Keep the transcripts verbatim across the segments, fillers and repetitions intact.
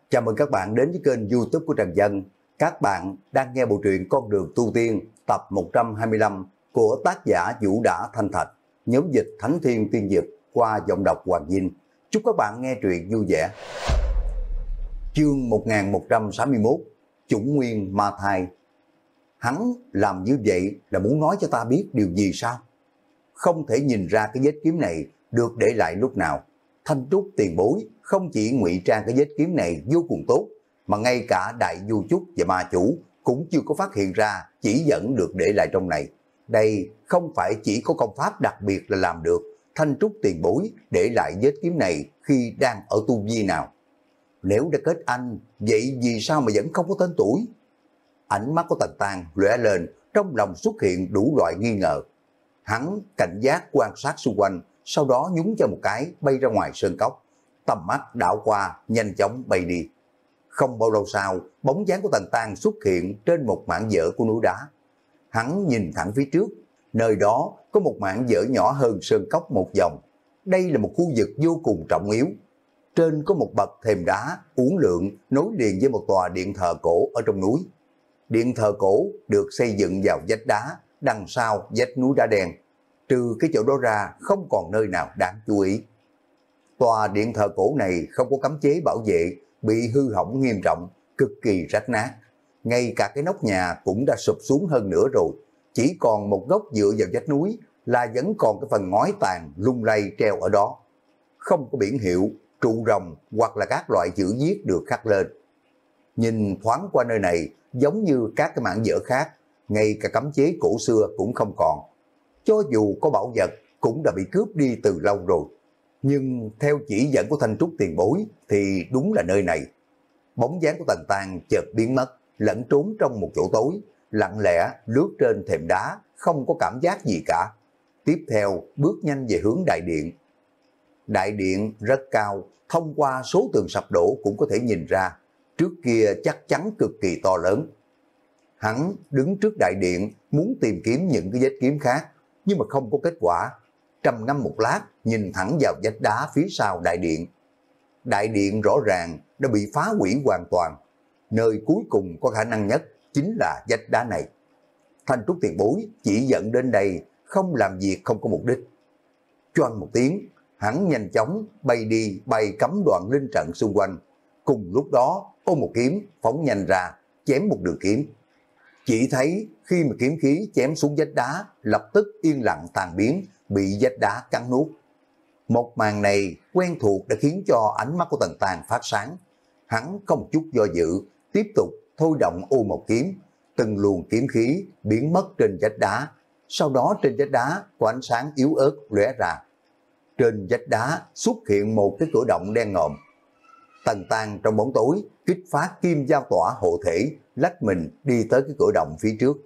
Chào mừng các bạn đến với kênh YouTube của Trần Dân. Các bạn đang nghe bộ truyện Con đường tu tiên tập một trăm hai mươi lăm của tác giả Vũ Đã Thanh Thạch, nhóm dịch Thánh Thiên Tiên Dực qua giọng đọc Hoàng Vinh. Chúc các bạn nghe truyện vui vẻ. Chương một nghìn một trăm sáu mươi mốt, Chủng Nguyên Ma Thai. Hắn làm như vậy là muốn nói cho ta biết điều gì sao? Không thể nhìn ra cái vết kiếm này được để lại lúc nào. Thanh Trúc tiền bối không chỉ ngụy trang cái vết kiếm này vô cùng tốt, mà ngay cả Đại Du Trúc và Ma Chủ cũng chưa có phát hiện ra chỉ dẫn được để lại trong này. Đây không phải chỉ có công pháp đặc biệt là làm được. Thanh Trúc tiền bối để lại vết kiếm này khi đang ở tu vi nào? Nếu đã kết anh, vậy vì sao mà vẫn không có tên tuổi? Ánh mắt của Tần Tang lóe lên, trong lòng xuất hiện đủ loại nghi ngờ. Hắn cảnh giác quan sát xung quanh, sau đó nhúng cho một cái bay ra ngoài sơn cốc. Tầm mắt đảo qua, nhanh chóng bay đi. Không bao lâu sau, bóng dáng của Tần Tang xuất hiện trên một mảng dở của núi đá. Hắn nhìn thẳng phía trước, nơi đó có một mảng dở nhỏ hơn sơn cốc một vòng. Đây là một khu vực vô cùng trọng yếu. Trên có một bậc thềm đá uốn lượn nối liền với một tòa điện thờ cổ ở trong núi. Điện thờ cổ được xây dựng vào vách đá, đằng sau vách núi đá đen. Trừ cái chỗ đó ra không còn nơi nào đáng chú ý. Tòa điện thờ cổ này không có cấm chế bảo vệ, bị hư hỏng nghiêm trọng, cực kỳ rách nát. Ngay cả cái nóc nhà cũng đã sụp xuống hơn nữa rồi. Chỉ còn một góc dựa vào vách núi là vẫn còn cái phần ngói tàn lung lay treo ở đó. Không có biển hiệu, trụ rồng hoặc là các loại chữ viết được khắc lên. Nhìn thoáng qua nơi này giống như các cái mảng vỡ khác, ngay cả cấm chế cổ xưa cũng không còn. Cho dù có bảo vật cũng đã bị cướp đi từ lâu rồi. Nhưng theo chỉ dẫn của Thanh Trúc tiền bối thì đúng là nơi này. Bóng dáng của Tần Tang chợt biến mất, lẫn trốn trong một chỗ tối, lặng lẽ lướt trên thềm đá, không có cảm giác gì cả. Tiếp theo bước nhanh về hướng đại điện. Đại điện rất cao, thông qua số tường sập đổ cũng có thể nhìn ra, trước kia chắc chắn cực kỳ to lớn. Hắn đứng trước đại điện muốn tìm kiếm những cái vết kiếm khác, nhưng mà không có kết quả. Trầm ngâm một lát, nhìn thẳng vào vách đá phía sau đại điện. Đại điện rõ ràng đã bị phá hủy hoàn toàn. Nơi cuối cùng có khả năng nhất chính là vách đá này. Thanh Trúc tiền bối chỉ dẫn đến đây, không làm việc không có mục đích. Choang một tiếng, hắn nhanh chóng bay đi bay cắm đoạn linh trận xung quanh. Cùng lúc đó, ôm một kiếm phóng nhanh ra, chém một đường kiếm. Chỉ thấy khi mà kiếm khí chém xuống vách đá, lập tức yên lặng tan biến, bị vách đá cắn nuốt. Một màn này quen thuộc đã khiến cho ánh mắt của Tần Tang phát sáng. Hắn không chút do dự, tiếp tục thôi động ô một kiếm, từng luồng kiếm khí biến mất trên vách đá. Sau đó trên vách đá có ánh sáng yếu ớt lóe ra. Trên vách đá xuất hiện một cái cửa động đen ngòm. Tần Tang trong bóng tối kích phát kim giao tỏa hộ thể, lách mình đi tới cái cửa động phía trước.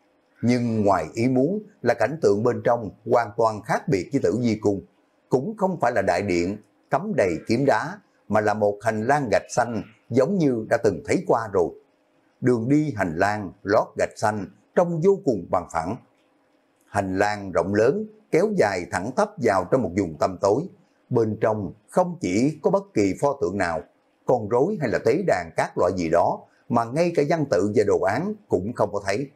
Nhưng ngoài ý muốn là cảnh tượng bên trong hoàn toàn khác biệt với Tử Vi Cung. Cũng không phải là đại điện cắm đầy kiếm đá, mà là một hành lang gạch xanh giống như đã từng thấy qua rồi. Đường đi hành lang lót gạch xanh trông vô cùng bằng phẳng. Hành lang rộng lớn kéo dài thẳng tắp vào trong một vùng tăm tối. Bên trong không chỉ có bất kỳ pho tượng nào, con rối hay là tế đàn các loại gì đó, mà ngay cả văn tự và đồ án cũng không có thấy.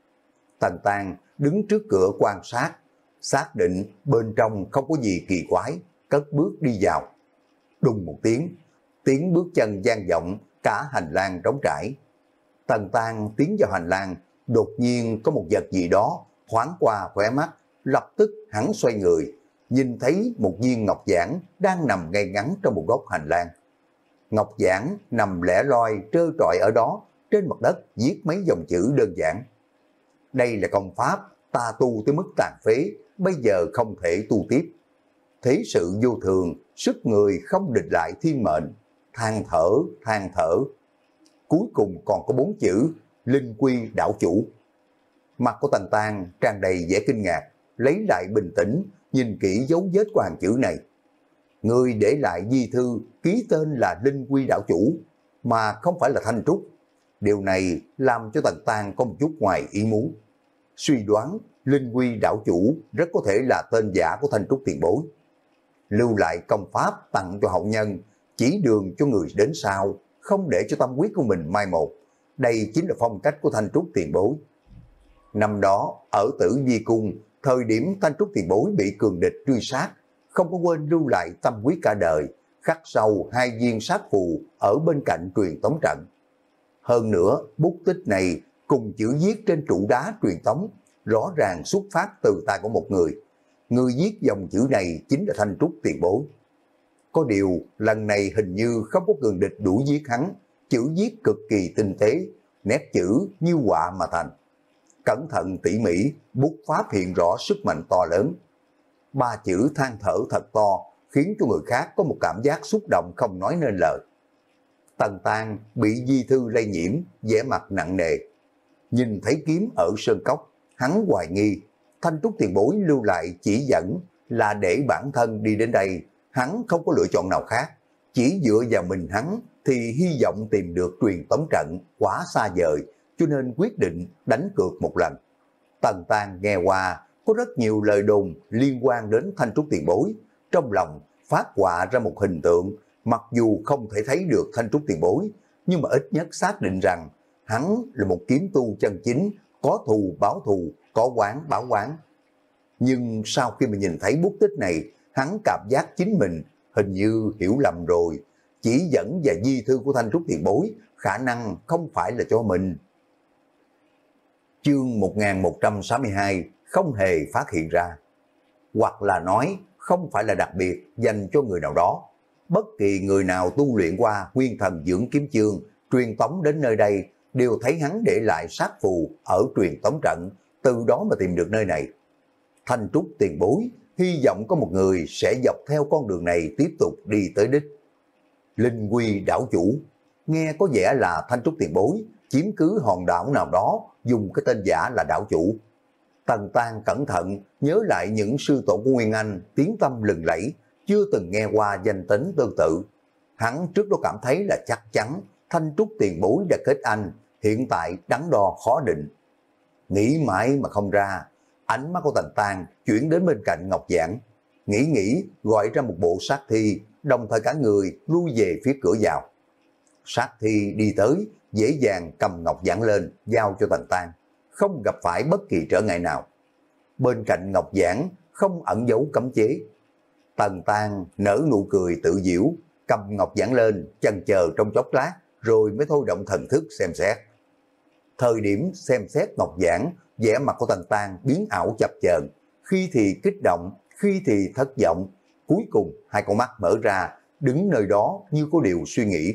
Tần Tang đứng trước cửa quan sát, xác định bên trong không có gì kỳ quái, cất bước đi vào. Đùng một tiếng, tiếng bước chân vang vọng, cả hành lang trống trải. Tần Tang tiến vào hành lang, đột nhiên có một vật gì đó thoáng qua khóe mắt, lập tức hắn xoay người, nhìn thấy một viên ngọc giản đang nằm ngay ngắn trong một góc hành lang. Ngọc giản nằm lẻ loi trơ trọi ở đó, trên mặt đất viết mấy dòng chữ đơn giản. Đây là công pháp ta tu tới mức tàn phế, bây giờ không thể tu tiếp. Thế sự vô thường, sức người không địch lại thiên mệnh, than thở, than thở. Cuối cùng còn có bốn chữ, linh quy đảo chủ. Mặt của Tần Tang tràn đầy vẻ kinh ngạc, lấy lại bình tĩnh, nhìn kỹ dấu vết của hàng chữ này. Người để lại di thư ký tên là linh quy đảo chủ, mà không phải là Thanh Trúc. Điều này làm cho Tần Tang có một chút ngoài ý muốn. Suy đoán linh quy đảo chủ rất có thể là tên giả của Thanh Trúc tiền bối. Lưu lại công pháp tặng cho hậu nhân, chỉ đường cho người đến sau, không để cho tâm huyết của mình mai một. Đây chính là phong cách của Thanh Trúc tiền bối. Năm đó, ở Tử Di Cung, thời điểm Thanh Trúc tiền bối bị cường địch truy sát, không có quên lưu lại tâm huyết cả đời, khắc sâu hai viên sát phù ở bên cạnh truyền tống trận. Hơn nữa, bút tích này cùng chữ viết trên trụ đá truyền tống, rõ ràng xuất phát từ tay của một người. Người viết dòng chữ này chính là Thanh Trúc tiền bối. Có điều, lần này hình như không có cường địch đuổi giết hắn, chữ viết cực kỳ tinh tế, nét chữ như họa mà thành. Cẩn thận tỉ mỉ, bút pháp hiện rõ sức mạnh to lớn. Ba chữ than thở thật to, khiến cho người khác có một cảm giác xúc động không nói nên lời. Tần Tang bị di thư lây nhiễm, vẻ mặt nặng nề. Nhìn thấy kiếm ở sơn cốc, hắn hoài nghi, Thanh Trúc tiền bối lưu lại chỉ dẫn là để bản thân đi đến đây, hắn không có lựa chọn nào khác. Chỉ dựa vào mình hắn thì hy vọng tìm được truyền tống trận quá xa vời, cho nên quyết định đánh cược một lần. Tần Tang nghe qua, có rất nhiều lời đồn liên quan đến Thanh Trúc tiền bối, trong lòng phát họa ra một hình tượng, mặc dù không thể thấy được Thanh Trúc tiền bối, nhưng mà ít nhất xác định rằng hắn là một kiếm tu chân chính, có thù báo thù, có oán báo oán. Nhưng sau khi mà nhìn thấy bút tích này, hắn cảm giác chính mình hình như hiểu lầm rồi, chỉ dẫn và di thư của Thanh Trúc tiền bối khả năng không phải là cho mình. Chương một nghìn một trăm sáu mươi hai không hề phát hiện ra, hoặc là nói không phải là đặc biệt dành cho người nào đó. Bất kỳ người nào tu luyện qua Nguyên Thần Dưỡng Kiếm Chương, truyền tống đến nơi đây đều thấy hắn để lại sát phù ở truyền tống trận, từ đó mà tìm được nơi này. Thanh Trúc tiền bối hy vọng có một người sẽ dọc theo con đường này tiếp tục đi tới đích. Linh Quy đảo chủ, nghe có vẻ là Thanh Trúc tiền bối chiếm cứ hòn đảo nào đó, dùng cái tên giả là đảo chủ. Tần Tang cẩn thận nhớ lại những sư tổ của Nguyên Anh tiếng tâm lừng lẫy, chưa từng nghe qua danh tính tương tự. Hắn trước đó cảm thấy là chắc chắn Thanh Trúc tiền bối đã kết anh, hiện tại đắn đo khó định. Nghĩ mãi mà không ra, ánh mắt của Tần Tang chuyển đến bên cạnh Ngọc Giảng. Nghĩ nghĩ gọi ra một bộ sát thi, đồng thời cả người lui về phía cửa vào. Sát thi đi tới, dễ dàng cầm Ngọc Giảng lên, giao cho Tần Tang, không gặp phải bất kỳ trở ngại nào. Bên cạnh Ngọc Giảng không ẩn giấu cấm chế. Tần Tang nở nụ cười tự giễu, cầm Ngọc Giảng lên, chần chờ trong chốc lát, rồi mới thôi động thần thức xem xét. Thời điểm xem xét Ngọc Giảng, vẻ mặt của Tần Tang biến ảo chập chờn, khi thì kích động, khi thì thất vọng. Cuối cùng hai con mắt mở ra, đứng nơi đó như có điều suy nghĩ.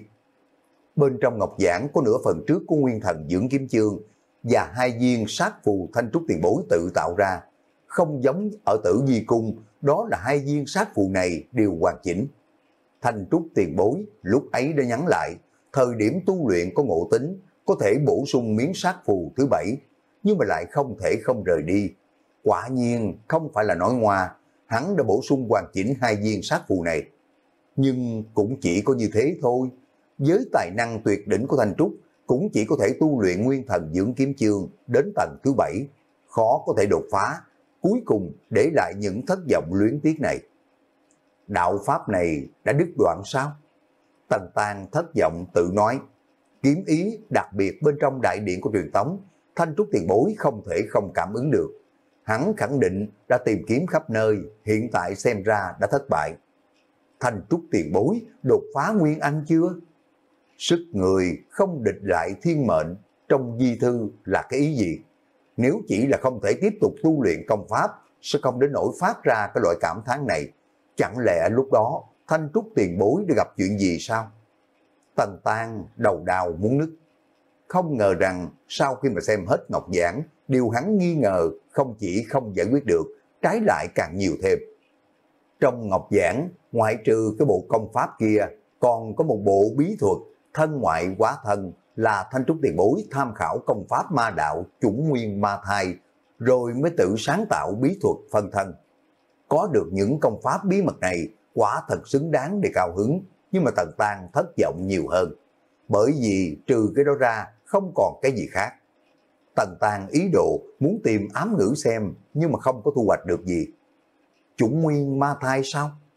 Bên trong Ngọc Giảng có nửa phần trước của Nguyên Thần Dưỡng Kiếm Chương và hai viên sát phù Thanh Trúc tiền bối tự tạo ra. Không giống ở Tử Di Cung, đó là hai viên sát phù này đều hoàn chỉnh. Thanh Trúc tiền bối lúc ấy đã nhắn lại, thời điểm tu luyện có ngộ tính, có thể bổ sung miếng sát phù thứ bảy, nhưng mà lại không thể không rời đi. Quả nhiên không phải là nói ngoa, hắn đã bổ sung hoàn chỉnh hai viên sát phù này. Nhưng cũng chỉ có như thế thôi. Với tài năng tuyệt đỉnh của Thanh Trúc, cũng chỉ có thể tu luyện Nguyên Thần Dưỡng Kiếm Chương đến tầng thứ bảy, khó có thể đột phá, cuối cùng để lại những thất vọng luyến tiếc này. Đạo pháp này đã đứt đoạn sao? Tần Tang thất vọng tự nói. Kiếm ý đặc biệt bên trong đại điện của truyền tống, Thanh Trúc tiền bối không thể không cảm ứng được. Hắn khẳng định đã tìm kiếm khắp nơi, hiện tại xem ra đã thất bại. Thanh Trúc tiền bối đột phá Nguyên Anh chưa? Sức người không địch lại thiên mệnh, trong di thư là cái ý gì? Nếu chỉ là không thể tiếp tục tu luyện công pháp, sẽ không đến nỗi phát ra cái loại cảm thán này. Chẳng lẽ lúc đó Thanh Trúc tiền bối đã gặp chuyện gì sao? Tần Tang đầu đào muốn nứt. Không ngờ rằng sau khi mà xem hết Ngọc Giảng, điều hắn nghi ngờ không chỉ không giải quyết được, trái lại càng nhiều thêm. Trong Ngọc Giảng, ngoại trừ cái bộ công pháp kia, còn có một bộ bí thuật thân ngoại hóa thân, là Thanh Trúc tiền bối tham khảo công pháp ma đạo chủng nguyên ma thai, rồi mới tự sáng tạo bí thuật phân thân. Có được những công pháp bí mật này quả thật xứng đáng để cao hứng, nhưng mà Tần Tang thất vọng nhiều hơn. Bởi vì trừ cái đó ra không còn cái gì khác. Tần Tang ý đồ muốn tìm ám ngữ xem, nhưng mà không có thu hoạch được gì. Chủng nguyên ma thai sao?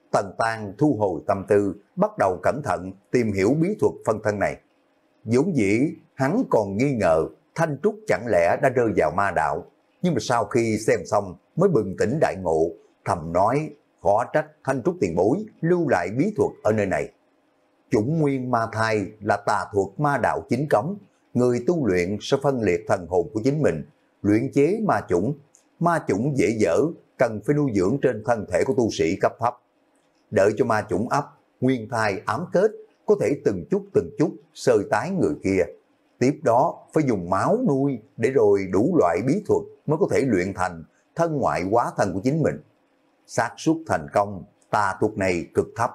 Tần Tang thu hồi tâm tư, bắt đầu cẩn thận tìm hiểu bí thuật phân thân này. Vốn dĩ hắn còn nghi ngờ Thanh Trúc chẳng lẽ đã rơi vào ma đạo, nhưng mà sau khi xem xong mới bừng tỉnh đại ngộ, thầm nói khó trách Thanh Trúc tiền bối lưu lại bí thuật ở nơi này. Chủng nguyên ma thai là tà thuật ma đạo chính cống, người tu luyện sẽ phân liệt thần hồn của chính mình, luyện chế ma chủng. Ma chủng dễ dở, cần phải nuôi dưỡng trên thân thể của tu sĩ cấp thấp. Đợi cho ma chủng ấp, nguyên thai ám kết, có thể từng chút từng chút sơi tái người kia. Tiếp đó phải dùng máu nuôi để rồi đủ loại bí thuật mới có thể luyện thành thân ngoại hóa thân của chính mình. Xác suất thành công, tà thuật này cực thấp.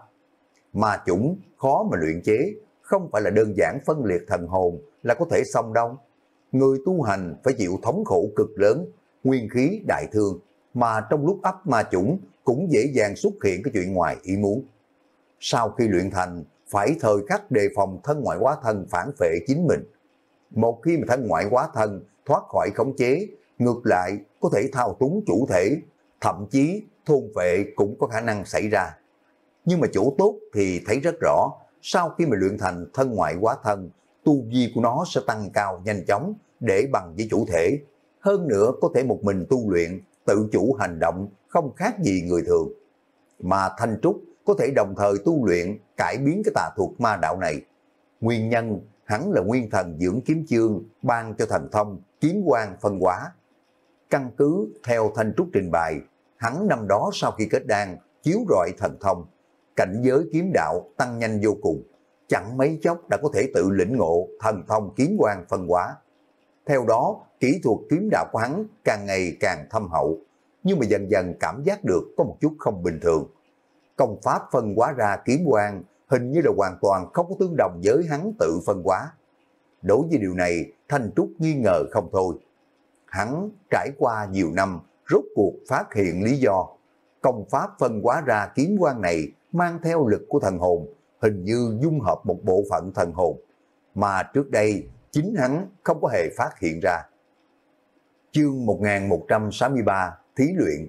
Ma chủng khó mà luyện chế, không phải là đơn giản phân liệt thần hồn là có thể xong đâu. Người tu hành phải chịu thống khổ cực lớn, nguyên khí đại thương, mà trong lúc ấp ma chủng cũng dễ dàng xuất hiện cái chuyện ngoài ý muốn. Sau khi luyện thành, phải thời khắc đề phòng thân ngoại hóa thân phản phệ chính mình. Một khi mà thân ngoại hóa thân thoát khỏi khống chế, ngược lại có thể thao túng chủ thể, thậm chí thôn vệ cũng có khả năng xảy ra. Nhưng mà chỗ tốt thì thấy rất rõ, sau khi mà luyện thành thân ngoại hóa thân, tu vi của nó sẽ tăng cao nhanh chóng để bằng với chủ thể. Hơn nữa có thể một mình tu luyện, tự chủ hành động, không khác gì người thường. Mà Thanh Trúc có thể đồng thời tu luyện, cải biến cái tà thuật ma đạo này. Nguyên nhân hắn là nguyên thần dưỡng kiếm chương, ban cho thần thông, kiếm quang phân hóa. Căn cứ theo Thanh Trúc trình bày, hắn năm đó sau khi kết đan, chiếu rọi thần thông, cảnh giới kiếm đạo tăng nhanh vô cùng, chẳng mấy chốc đã có thể tự lĩnh ngộ thần thông kiếm quang phân hóa. Theo đó, kỹ thuật kiếm đạo của hắn càng ngày càng thâm hậu, nhưng mà dần dần cảm giác được có một chút không bình thường. Công pháp phân hóa ra kiếm quang hình như là hoàn toàn không có tương đồng với hắn tự phân hóa. Đối với điều này, Thanh Trúc nghi ngờ không thôi. Hắn trải qua nhiều năm, rốt cuộc phát hiện lý do. Công pháp phân hóa ra kiếm quang này mang theo lực của thần hồn, hình như dung hợp một bộ phận thần hồn, mà trước đây chính hắn không có hề phát hiện ra. Chương một nghìn một trăm sáu mươi ba, Thí luyện.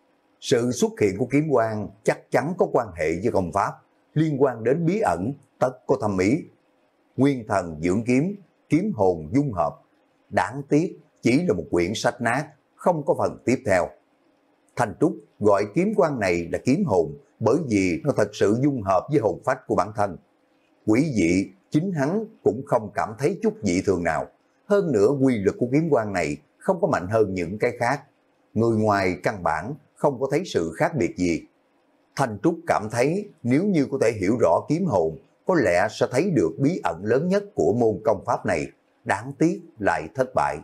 Sự xuất hiện của kiếm quang chắc chắn có quan hệ với công pháp, liên quan đến bí ẩn, tất có thâm ý. Nguyên thần dưỡng kiếm, kiếm hồn dung hợp. Đáng tiếc chỉ là một quyển sách nát, không có phần tiếp theo. Thanh Trúc gọi kiếm quang này là kiếm hồn bởi vì nó thật sự dung hợp với hồn phách của bản thân. Quỷ dị, chính hắn cũng không cảm thấy chút dị thường nào. Hơn nữa quy lực của kiếm quang này không có mạnh hơn những cái khác. Người ngoài căn bản không có thấy sự khác biệt gì. Thanh Trúc cảm thấy nếu như có thể hiểu rõ kiếm hồn, có lẽ sẽ thấy được bí ẩn lớn nhất của môn công pháp này. Đáng tiếc lại thất bại.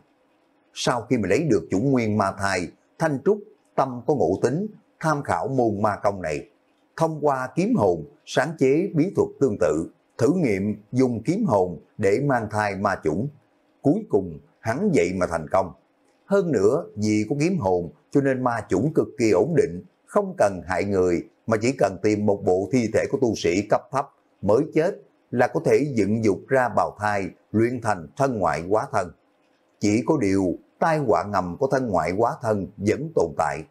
Sau khi mà lấy được chủng nguyên ma thai, Thanh Trúc tâm có ngộ tính, tham khảo môn ma công này. Thông qua kiếm hồn, sáng chế bí thuật tương tự, thử nghiệm dùng kiếm hồn để mang thai ma chủng. Cuối cùng, hắn vậy mà thành công. Hơn nữa, vì có kiếm hồn, cho nên ma chủng cực kỳ ổn định, không cần hại người, mà chỉ cần tìm một bộ thi thể của tu sĩ cấp thấp mới chết là có thể dựng dục ra bào thai, luyện thành thân ngoại hóa thân. Chỉ có điều, tai họa ngầm của thân ngoại hóa thân vẫn tồn tại.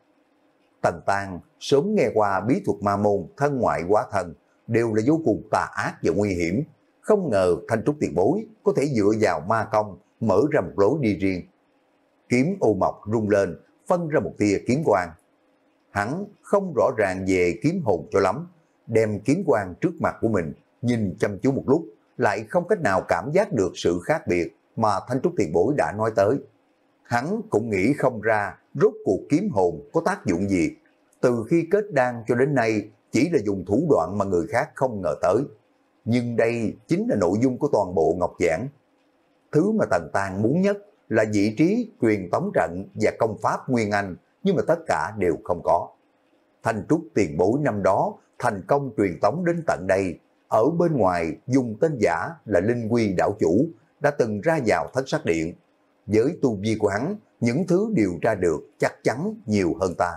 Tần Tang sớm nghe qua bí thuật ma môn thân ngoại hóa thân đều là vô cùng tà ác và nguy hiểm. Không ngờ Thanh Trúc tiền bối có thể dựa vào ma công mở ra một lối đi riêng. Kiếm ô mộc rung lên, phân ra một tia kiếm quang. Hắn không rõ ràng về kiếm hồn cho lắm, đem kiếm quang trước mặt của mình, nhìn chăm chú một lúc, lại không cách nào cảm giác được sự khác biệt mà Thanh Trúc tiền bối đã nói tới. Hắn cũng nghĩ không ra rốt cuộc kiếm hồn có tác dụng gì. Từ khi kết đan cho đến nay chỉ là dùng thủ đoạn mà người khác không ngờ tới. Nhưng đây chính là nội dung của toàn bộ Ngọc Giảng. Thứ mà Tần Tang muốn nhất là vị trí truyền tống trận và công pháp Nguyên Anh, nhưng mà tất cả đều không có. Thanh Trúc tiền bối năm đó thành công truyền tống đến tận đây, ở bên ngoài dùng tên giả là Linh Quy đạo chủ, đã từng ra vào Thất Sắc Điện. Với tu vi của hắn, những thứ điều tra được chắc chắn nhiều hơn ta.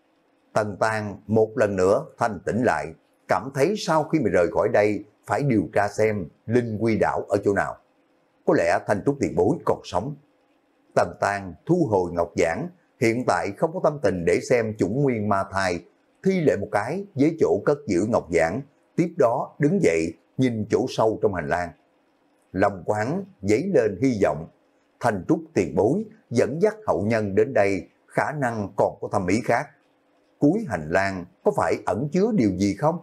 Tần Tang một lần nữa thanh tỉnh lại, cảm thấy sau khi mà rời khỏi đây phải điều tra xem Linh Quy đảo ở chỗ nào. Có lẽ Thanh Trúc tiền bối còn sống. Tần Tang thu hồi Ngọc Giảng, hiện tại không có tâm tình để xem chủng nguyên ma thai. thi lễ một cái với chỗ cất giữ ngọc giản, tiếp đó đứng dậy nhìn chỗ sâu trong hành lang. Lòng của hắn dấy lên hy vọng, Thanh Trúc tiền bối dẫn dắt hậu nhân đến đây khả năng còn có thẩm ý khác. Cuối hành lang có phải ẩn chứa điều gì không?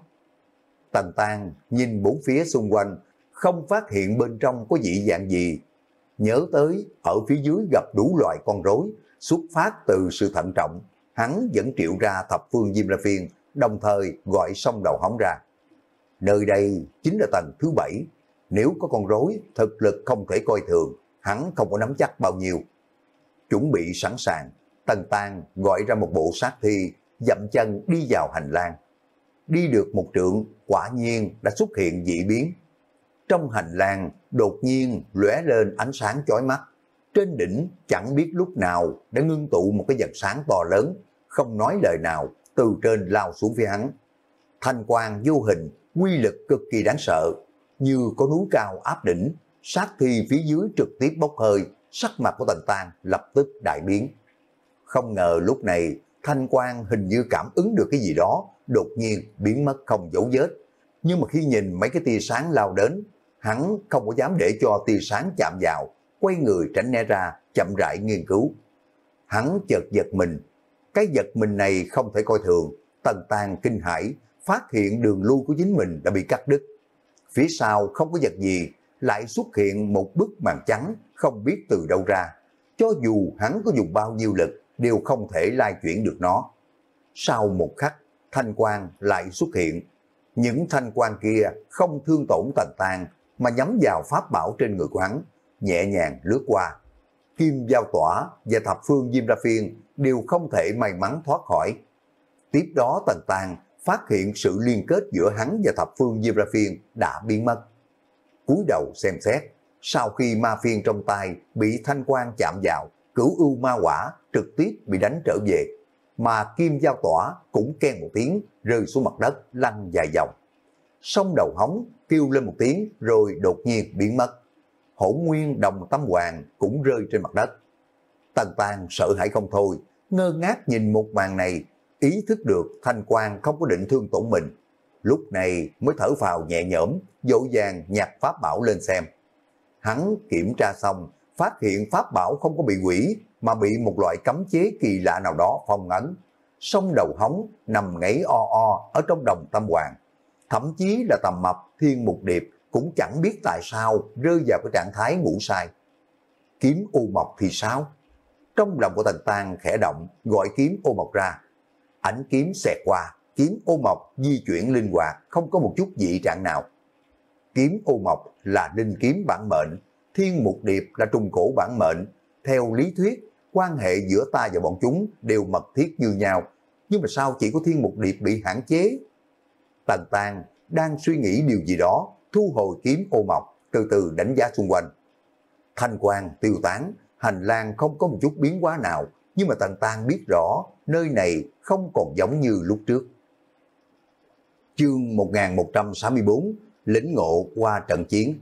Tần Tang nhìn bốn phía xung quanh, không phát hiện bên trong có dị dạng gì. Nhớ tới ở phía dưới gặp đủ loại con rối, xuất phát từ sự thận trọng, hắn vẫn triệu ra thập phương Diêm La Phiên, đồng thời gọi song đầu hóng ra. Nơi đây chính là tầng thứ bảy, nếu có con rối, thực lực không thể coi thường, hắn không có nắm chắc bao nhiêu. Chuẩn bị sẵn sàng, Tần Tang gọi ra một bộ sát thi, dậm chân đi vào hành lang. Đi được một trượng, quả nhiên đã xuất hiện dị biến. Trong hành lang đột nhiên lóe lên ánh sáng chói mắt. Trên đỉnh chẳng biết lúc nào đã ngưng tụ một cái vật sáng to lớn, không nói lời nào, từ trên lao xuống phía hắn. Thanh quang vô hình, quy lực cực kỳ đáng sợ, như có núi cao áp đỉnh, sát thi phía dưới trực tiếp bốc hơi, sắc mặt của Tần Tang lập tức đại biến. Không ngờ lúc này thanh quang hình như cảm ứng được cái gì đó, đột nhiên biến mất không dấu vết. Nhưng mà khi nhìn mấy cái tia sáng lao đến, hắn không có dám để cho tia sáng chạm vào, quay người tránh né ra, chậm rãi nghiên cứu. Hắn chợt giật mình, cái giật mình này không thể coi thường. Tần Tang kinh hãi, phát hiện đường lui của chính mình đã bị cắt đứt. Phía sau không có vật gì, lại xuất hiện một bức màn trắng không biết từ đâu ra. Cho dù hắn có dùng bao nhiêu lực, đều không thể lai chuyển được nó. Sau một khắc, thanh quang lại xuất hiện. Những thanh quang kia không thương tổn Tần Tang, mà nhắm vào pháp bảo trên người của hắn, nhẹ nhàng lướt qua. Kim Giao Tỏa và thập phương Diêm La Phiên đều không thể may mắn thoát khỏi. Tiếp đó Tần Tang phát hiện sự liên kết giữa hắn và thập phương Diêm La Phiên đã biến mất. Cúi đầu xem xét, sau khi ma phiên trong tay bị thanh quang chạm vào, cửu ưu ma quả trực tiếp bị đánh trở về, mà Kim Giao Tỏa cũng keng một tiếng rơi xuống mặt đất lăn dài vòng. Song đầu hóng kêu lên một tiếng rồi đột nhiên biến mất. Hỗn nguyên đồng tâm hoàng cũng rơi trên mặt đất. Tần Tang sợ hãi không thôi, ngơ ngác nhìn một màn này, ý thức được thanh quang không có định thương tổn mình. Lúc này mới thở phào nhẹ nhõm, vội vàng nhặt pháp bảo lên xem. Hắn kiểm tra xong, phát hiện pháp bảo không có bị hủy, mà bị một loại cấm chế kỳ lạ nào đó phong ấn. Song đầu hóng nằm ngáy o o ở trong đồng tâm hoàng. Thậm chí là Tầm Mập, Thiên Mục Điệp cũng chẳng biết tại sao rơi vào cái trạng thái ngủ sai. Kiếm ô mộc thì sao? Trong lòng của Tần Tang khẽ động, gọi kiếm ô mộc ra. Ảnh kiếm xẹt qua, kiếm ô mộc di chuyển linh hoạt, không có một chút dị trạng nào. Kiếm ô mộc là linh kiếm bản mệnh, Thiên Mục Điệp là trùng cổ bản mệnh. Theo lý thuyết, quan hệ giữa ta và bọn chúng đều mật thiết như nhau, nhưng mà sao chỉ có Thiên Mục Điệp bị hạn chế? Tần Tang đang suy nghĩ điều gì đó, thu hồi kiếm ô mộc, từ từ đánh giá xung quanh. Thanh quang tiêu tán, hành lang không có một chút biến hóa nào, nhưng mà Tần Tang biết rõ nơi này không còn giống như lúc trước. Chương một nghìn một trăm sáu mươi tư, lĩnh ngộ qua trận chiến.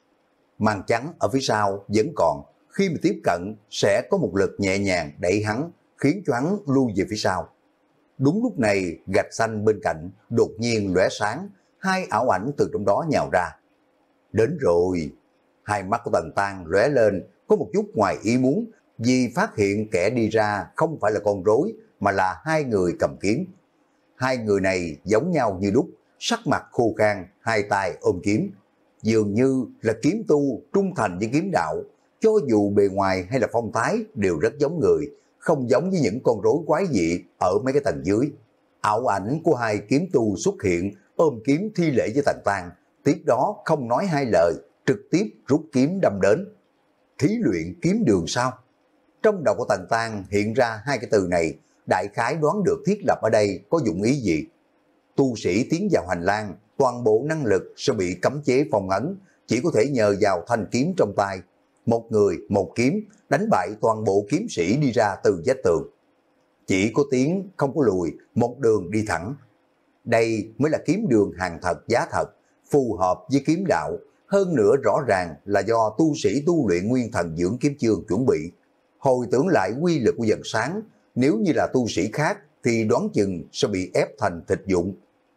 Màn trắng ở phía sau vẫn còn, khi mà tiếp cận sẽ có một lực nhẹ nhàng đẩy hắn, khiến cho hắn lui về phía sau. Đúng lúc này, gạch xanh bên cạnh đột nhiên lóe sáng, hai ảo ảnh từ trong đó nhào ra. Đến rồi. Hai mắt của Tần Tang lóe lên, có một chút ngoài ý muốn, vì phát hiện kẻ đi ra không phải là con rối, mà là hai người cầm kiếm. Hai người này giống nhau như đúc, sắc mặt khô khan, hai tay ôm kiếm. Dường như là kiếm tu trung thành với kiếm đạo, cho dù bề ngoài hay là phong thái đều rất giống người, không giống với những con rối quái dị ở mấy cái tầng dưới. Ảo ảnh của hai kiếm tu xuất hiện, ôm kiếm thi lễ với Tần Tang, tiếp đó không nói hai lời, trực tiếp rút kiếm đâm đến. Thí luyện kiếm đường sao? Trong đầu của Tần Tang hiện ra hai cái từ này, đại khái đoán được thiết lập ở đây có dụng ý gì. Tu sĩ tiến vào hành lang, toàn bộ năng lực sẽ bị cấm chế phong ấn, chỉ có thể nhờ vào thanh kiếm trong tay. Một người, một kiếm, đánh bại toàn bộ kiếm sĩ đi ra từ vách tường. Chỉ có tiến, không có lùi, một đường đi thẳng. Đây mới là kiếm đường hàng thật giá thật, phù hợp với kiếm đạo. Hơn nữa rõ ràng là do tu sĩ tu luyện nguyên thần dưỡng kiếm chương chuẩn bị. Hồi tưởng lại quy lực của dần sáng, nếu như là tu sĩ khác, thì đoán chừng sẽ bị ép thành thịt vụn.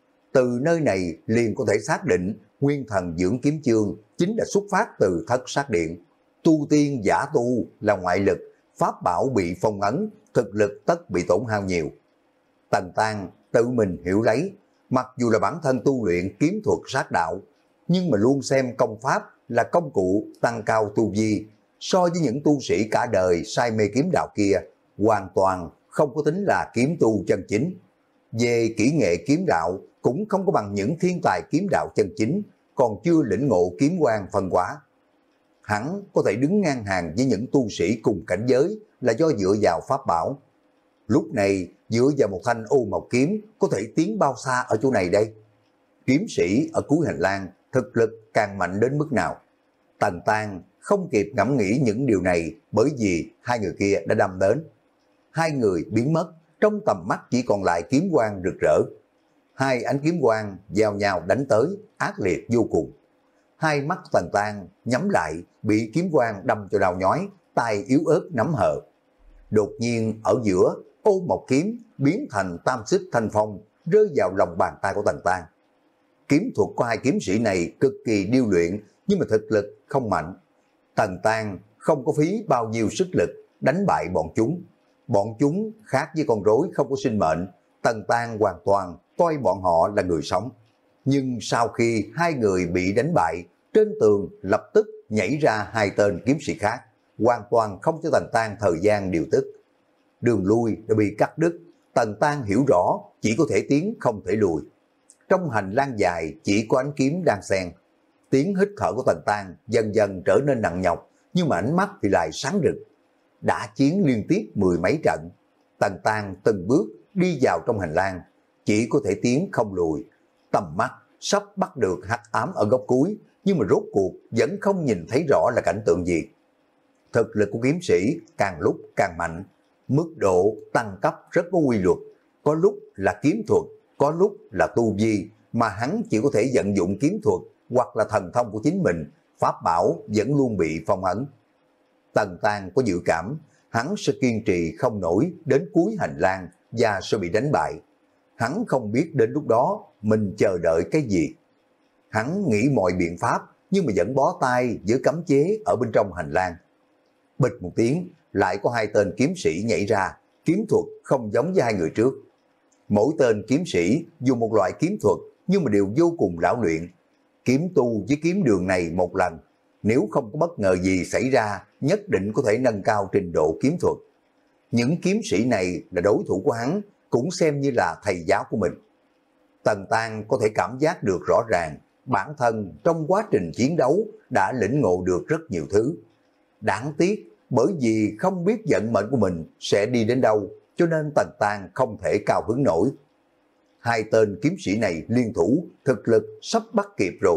Từ nơi này liền có thể xác định nguyên thần dưỡng kiếm chương chính là xuất phát từ thất sát điện. Tu tiên giả tu là ngoại lực, pháp bảo bị phong ấn, thực lực tất bị tổn hao nhiều. Tần Tang tự mình hiểu lấy, mặc dù là bản thân tu luyện kiếm thuật sát đạo, nhưng mà luôn xem công pháp là công cụ tăng cao tu vi, so với những tu sĩ cả đời say mê kiếm đạo kia, hoàn toàn không có tính là kiếm tu chân chính. Về kỹ nghệ kiếm đạo cũng không có bằng những thiên tài kiếm đạo chân chính, còn chưa lĩnh ngộ kiếm quan phân hóa. Hắn có thể đứng ngang hàng với những tu sĩ cùng cảnh giới là do dựa vào pháp bảo. Lúc này dựa vào một thanh ô mộc kiếm có thể tiến bao xa ở chỗ này đây? Kiếm sĩ ở cuối hành lang thực lực càng mạnh đến mức nào? Tần Tang không kịp ngẫm nghĩ những điều này bởi vì hai người kia đã đâm đến. Hai người biến mất, trong tầm mắt chỉ còn lại kiếm quang rực rỡ. Hai ánh kiếm quang giao nhau đánh tới, ác liệt vô cùng. Hai mắt Tần Tang nhắm lại, bị kiếm quang đâm cho đau nhói, tay yếu ớt nắm hờ. Đột nhiên ở giữa, ô mộc kiếm biến thành tam xích thanh phong, rơi vào lòng bàn tay của Tần Tang. Kiếm thuật của hai kiếm sĩ này cực kỳ điêu luyện, nhưng mà thực lực không mạnh. Tần Tang không có phí bao nhiêu sức lực đánh bại bọn chúng. Bọn chúng khác với con rối không có sinh mệnh, Tần Tang hoàn toàn coi bọn họ là người sống. Nhưng sau khi hai người bị đánh bại, trên tường lập tức nhảy ra hai tên kiếm sĩ khác, hoàn toàn không cho Tần Tang thời gian điều tức. Đường lui đã bị cắt đứt, Tần Tang hiểu rõ chỉ có thể tiến không thể lùi. Trong hành lang dài chỉ có ánh kiếm đang xen. Tiếng hít thở của Tần Tang dần dần trở nên nặng nhọc, nhưng mà ánh mắt thì lại sáng rực. Đã chiến liên tiếp mười mấy trận, Tần Tang từng bước đi vào trong hành lang, chỉ có thể tiến không lùi. Tầm mắt sắp bắt được hắc ám ở góc cuối, nhưng mà rốt cuộc vẫn không nhìn thấy rõ là cảnh tượng gì. Thực lực của kiếm sĩ càng lúc càng mạnh, mức độ tăng cấp rất có quy luật, có lúc là kiếm thuật, có lúc là tu vi, mà hắn chỉ có thể vận dụng kiếm thuật hoặc là thần thông của chính mình, pháp bảo vẫn luôn bị phong ấn. Tần Tang có dự cảm, hắn sẽ kiên trì không nổi đến cuối hành lang và sẽ bị đánh bại. Hắn không biết đến lúc đó mình chờ đợi cái gì. Hắn nghĩ mọi biện pháp nhưng mà vẫn bó tay với cấm chế ở bên trong hành lang. Bịch một tiếng, lại có hai tên kiếm sĩ nhảy ra, kiếm thuật không giống với hai người trước. Mỗi tên kiếm sĩ dùng một loại kiếm thuật nhưng mà đều vô cùng lão luyện. Kiếm tu với kiếm đường này một lần, nếu không có bất ngờ gì xảy ra, nhất định có thể nâng cao trình độ kiếm thuật. Những kiếm sĩ này là đối thủ của hắn, cũng xem như là thầy giáo của mình. Tần Tang có thể cảm giác được rõ ràng, bản thân trong quá trình chiến đấu đã lĩnh ngộ được rất nhiều thứ. Đáng tiếc, bởi vì không biết vận mệnh của mình sẽ đi đến đâu, cho nên Tần Tang không thể cao hứng nổi. Hai tên kiếm sĩ này liên thủ, thực lực sắp bắt kịp rồi.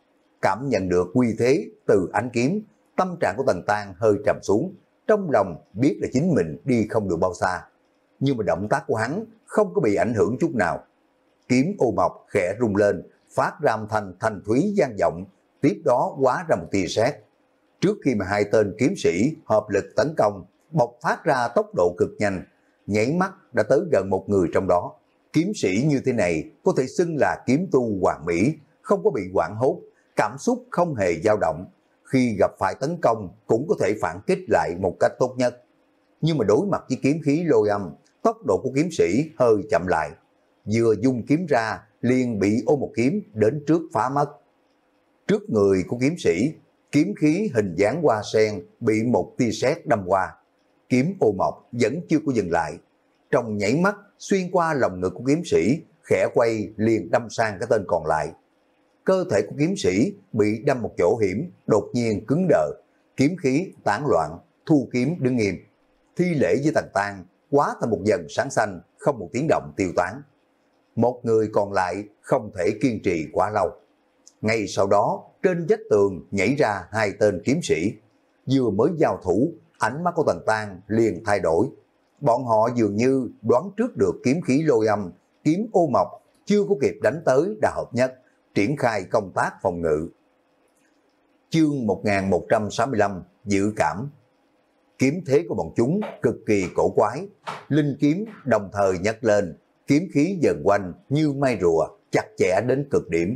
Cảm nhận được uy thế từ ánh kiếm, tâm trạng của Tần Tang hơi trầm xuống, trong lòng biết là chính mình đi không được bao xa. Nhưng mà động tác của hắn không có bị ảnh hưởng chút nào. Kiếm ô mộc khẽ rung lên, phát ra âm thanh thanh thúy vang vọng, tiếp đó hóa ra một tia sét. Trước khi mà hai tên kiếm sĩ hợp lực tấn công, bộc phát ra tốc độ cực nhanh, nhảy mắt đã tới gần một người trong đó. Kiếm sĩ như thế này có thể xưng là kiếm tu hoàn mỹ, không có bị hoảng hốt, cảm xúc không hề dao động. Khi gặp phải tấn công cũng có thể phản kích lại một cách tốt nhất. Nhưng mà đối mặt với kiếm khí lôi âm, tốc độ của kiếm sĩ hơi chậm lại. Vừa dung kiếm ra liền bị ô một kiếm đến trước phá mất. Trước người của kiếm sĩ, kiếm khí hình dáng hoa sen bị một tia sét đâm qua. Kiếm ô mộc vẫn chưa có dừng lại. Trong nhảy mắt xuyên qua lòng ngực của kiếm sĩ, khẽ quay liền đâm sang cái tên còn lại. Cơ thể của kiếm sĩ bị đâm một chỗ hiểm, đột nhiên cứng đờ, kiếm khí tán loạn, thu kiếm đứng im. Thi lễ với Tần Tang hóa thành một dần sáng xanh, không một tiếng động tiêu tán. Một người còn lại không thể kiên trì quá lâu. Ngay sau đó, trên vách tường nhảy ra hai tên kiếm sĩ. Vừa mới giao thủ, ánh mắt của Tần Tang liền thay đổi. Bọn họ dường như đoán trước được kiếm khí lôi âm, kiếm ô mộc chưa có kịp đánh tới đã hợp nhất, triển khai công tác phòng ngự. Chương một nghìn một trăm sáu mươi lăm, dự cảm. Kiếm thế của bọn chúng cực kỳ cổ quái, linh kiếm đồng thời nhấc lên, kiếm khí dần quanh như mai rùa, chặt chẽ đến cực điểm.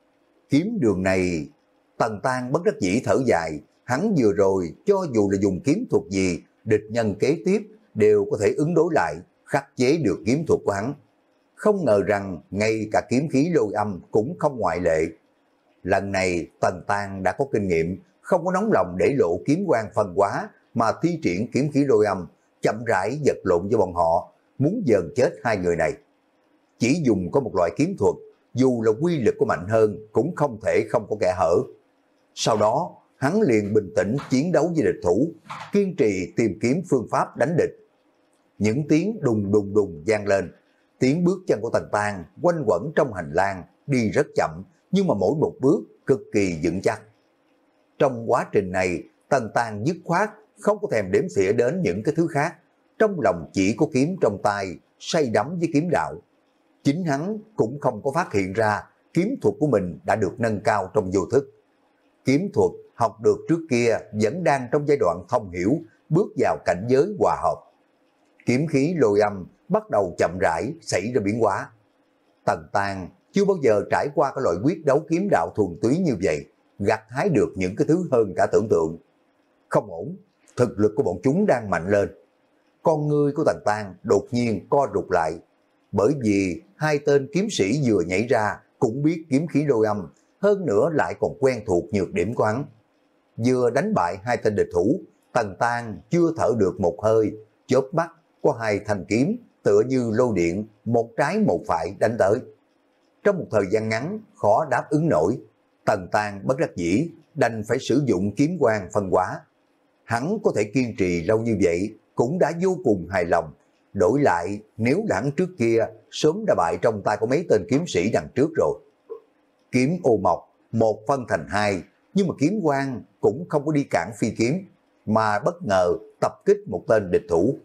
Kiếm đường này, Tần Tang bất đắc dĩ thở dài, hắn vừa rồi cho dù là dùng kiếm thuật gì, địch nhân kế tiếp đều có thể ứng đối lại, khắc chế được kiếm thuật của hắn. Không ngờ rằng ngay cả kiếm khí lôi âm cũng không ngoại lệ. Lần này Tần Tang đã có kinh nghiệm, không có nóng lòng để lộ kiếm quang phân hóa, mà thi triển kiếm khí lôi âm, chậm rãi vật lộn với bọn họ, muốn dần chết hai người này. Chỉ dùng có một loại kiếm thuật, dù là quy lực của mạnh hơn cũng không thể không có kẽ hở. Sau đó, hắn liền bình tĩnh chiến đấu với địch thủ, kiên trì tìm kiếm phương pháp đánh địch. Những tiếng đùng đùng đùng vang lên, tiếng bước chân của Tần Tang quanh quẩn trong hành lang, đi rất chậm, nhưng mà mỗi một bước cực kỳ vững chắc. Trong quá trình này, Tần Tang dứt khoát, không có thèm đếm xỉa đến những cái thứ khác, trong lòng chỉ có kiếm trong tay, say đắm với kiếm đạo. Chính hắn cũng không có phát hiện ra kiếm thuật của mình đã được nâng cao trong vô thức. Kiếm thuật học được trước kia vẫn đang trong giai đoạn thông hiểu, bước vào cảnh giới hòa hợp. Kiếm khí lôi âm bắt đầu chậm rãi xảy ra biến hóa. Tần Tang chưa bao giờ trải qua cái loại quyết đấu kiếm đạo thuần túy như vậy, gặt hái được những cái thứ hơn cả tưởng tượng. Không ổn, thực lực của bọn chúng đang mạnh lên. Con ngươi của Tần Tang đột nhiên co rụt lại, bởi vì hai tên kiếm sĩ vừa nhảy ra cũng biết kiếm khí lôi âm, hơn nữa lại còn quen thuộc nhược điểm của hắn. Vừa đánh bại hai tên địch thủ, Tần Tang chưa thở được một hơi, chớp mắt có hai thanh kiếm tựa như lôi điện, một trái một phải đánh tới. Trong một thời gian ngắn khó đáp ứng nổi, Tần Tang bất đắc dĩ đành phải sử dụng kiếm quang phân hóa. Hắn có thể kiên trì lâu như vậy cũng đã vô cùng hài lòng. Đổi lại nếu là hắn trước kia sớm đã bại trong tay của mấy tên kiếm sĩ đằng trước rồi. Kiếm ô mộc một phân thành hai, nhưng mà kiếm quang cũng không có đi cản phi kiếm, mà bất ngờ tập kích một tên địch thủ.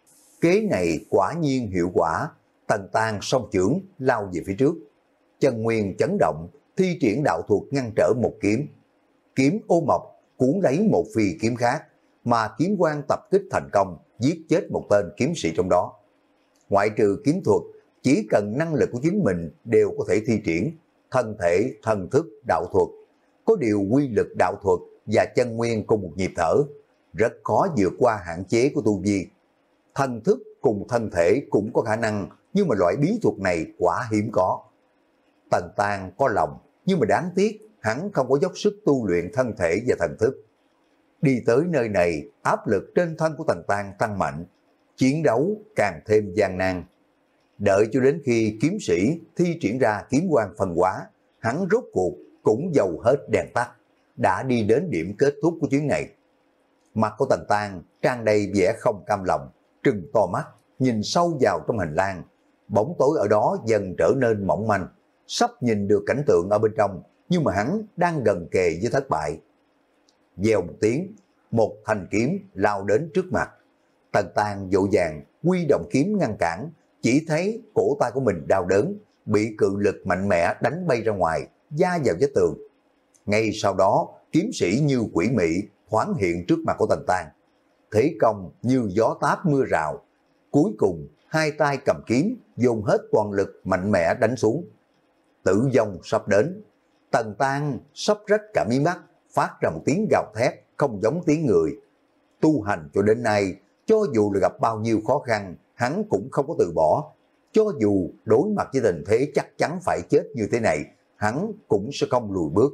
Kế này quả nhiên hiệu quả, Tần Tang song chưởng lao về phía trước. Chân nguyên chấn động, thi triển đạo thuật ngăn trở một kiếm. Kiếm ô mộc cuốn lấy một phi kiếm khác, mà kiếm quang tập kích thành công, giết chết một tên kiếm sĩ trong đó. Ngoại trừ kiếm thuật, chỉ cần năng lực của chính mình đều có thể thi triển, thân thể, thần thức, đạo thuật. Có điều quy lực đạo thuật và chân nguyên cùng một nhịp thở, rất khó vượt qua hạn chế của tu vi. Thần thức cùng thân thể cũng có khả năng, nhưng mà loại bí thuật này quả hiếm có. Tần Tang có lòng, nhưng mà đáng tiếc hắn không có dốc sức tu luyện thân thể và thần thức. Đi tới nơi này, áp lực trên thân của Tần Tang tăng mạnh, chiến đấu càng thêm gian nan. Đợi cho đến khi kiếm sĩ thi triển ra kiếm quang phân hóa, hắn rốt cuộc cũng dầu hết đèn tắt, đã đi đến điểm kết thúc của chuyến này. Mặt của Tần Tang tràn đầy vẻ không cam lòng, trừng to mắt, nhìn sâu vào trong hành lang. Bóng tối ở đó dần trở nên mỏng manh, sắp nhìn được cảnh tượng ở bên trong, nhưng mà hắn đang gần kề với thất bại. Vèo một tiếng, một thanh kiếm lao đến trước mặt. Tần Tang vội vàng huy động kiếm ngăn cản, chỉ thấy cổ tay của mình đau đớn, bị cự lực mạnh mẽ đánh bay ra ngoài, va vào vách tường. Ngay sau đó, kiếm sĩ như quỷ mị thoáng hiện trước mặt của Tần Tang. Thế công như gió táp mưa rào. Cuối cùng, hai tay cầm kiếm, dồn hết toàn lực mạnh mẽ đánh xuống. Tử vong sắp đến. Tần Tang sắp rách cả mí mắt, phát ra một tiếng gào thét không giống tiếng người. Tu hành cho đến nay, cho dù là gặp bao nhiêu khó khăn, hắn cũng không có từ bỏ. Cho dù đối mặt với tình thế chắc chắn phải chết như thế này, hắn cũng sẽ không lùi bước.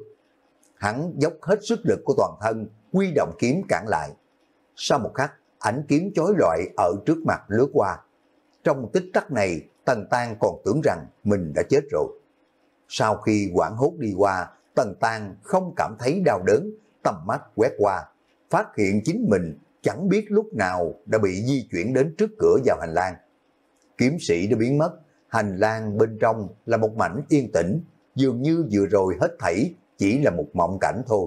Hắn dốc hết sức lực của toàn thân, huy động kiếm cản lại. Sau một khắc, ánh kiếm chói lọi ở trước mặt lướt qua. Trong tích tắc này, Tần Tang còn tưởng rằng mình đã chết rồi. Sau khi hoảng hốt đi qua, Tần Tang không cảm thấy đau đớn, tầm mắt quét qua, phát hiện chính mình chẳng biết lúc nào đã bị di chuyển đến trước cửa vào hành lang. Kiếm sĩ đã biến mất, hành lang bên trong là một mảnh yên tĩnh, dường như vừa rồi hết thảy chỉ là một mộng cảnh thôi.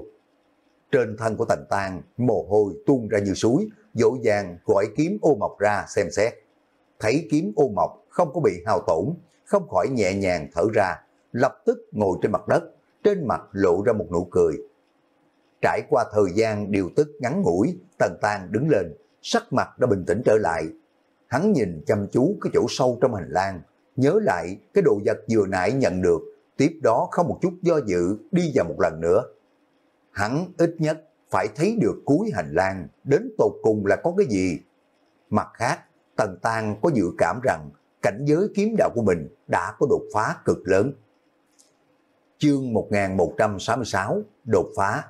Trên thân của Tần Tang, mồ hôi tuôn ra như suối, dỗ dàng gọi kiếm ô mộc ra xem xét. Thấy kiếm ô mộc không có bị hao tổn, không khỏi nhẹ nhàng thở ra, lập tức ngồi trên mặt đất, trên mặt lộ ra một nụ cười. Trải qua thời gian điều tức ngắn ngủi, Tần Tang đứng lên, sắc mặt đã bình tĩnh trở lại. Hắn nhìn chăm chú cái chỗ sâu trong hành lang, nhớ lại cái đồ vật vừa nãy nhận được, tiếp đó không một chút do dự đi vào một lần nữa. Hắn ít nhất phải thấy được cuối hành lang đến tột cùng là có cái gì. Mặt khác, Tần Tang có dự cảm rằng cảnh giới kiếm đạo của mình đã có đột phá cực lớn. Chương một nghìn một trăm sáu mươi sáu đột phá.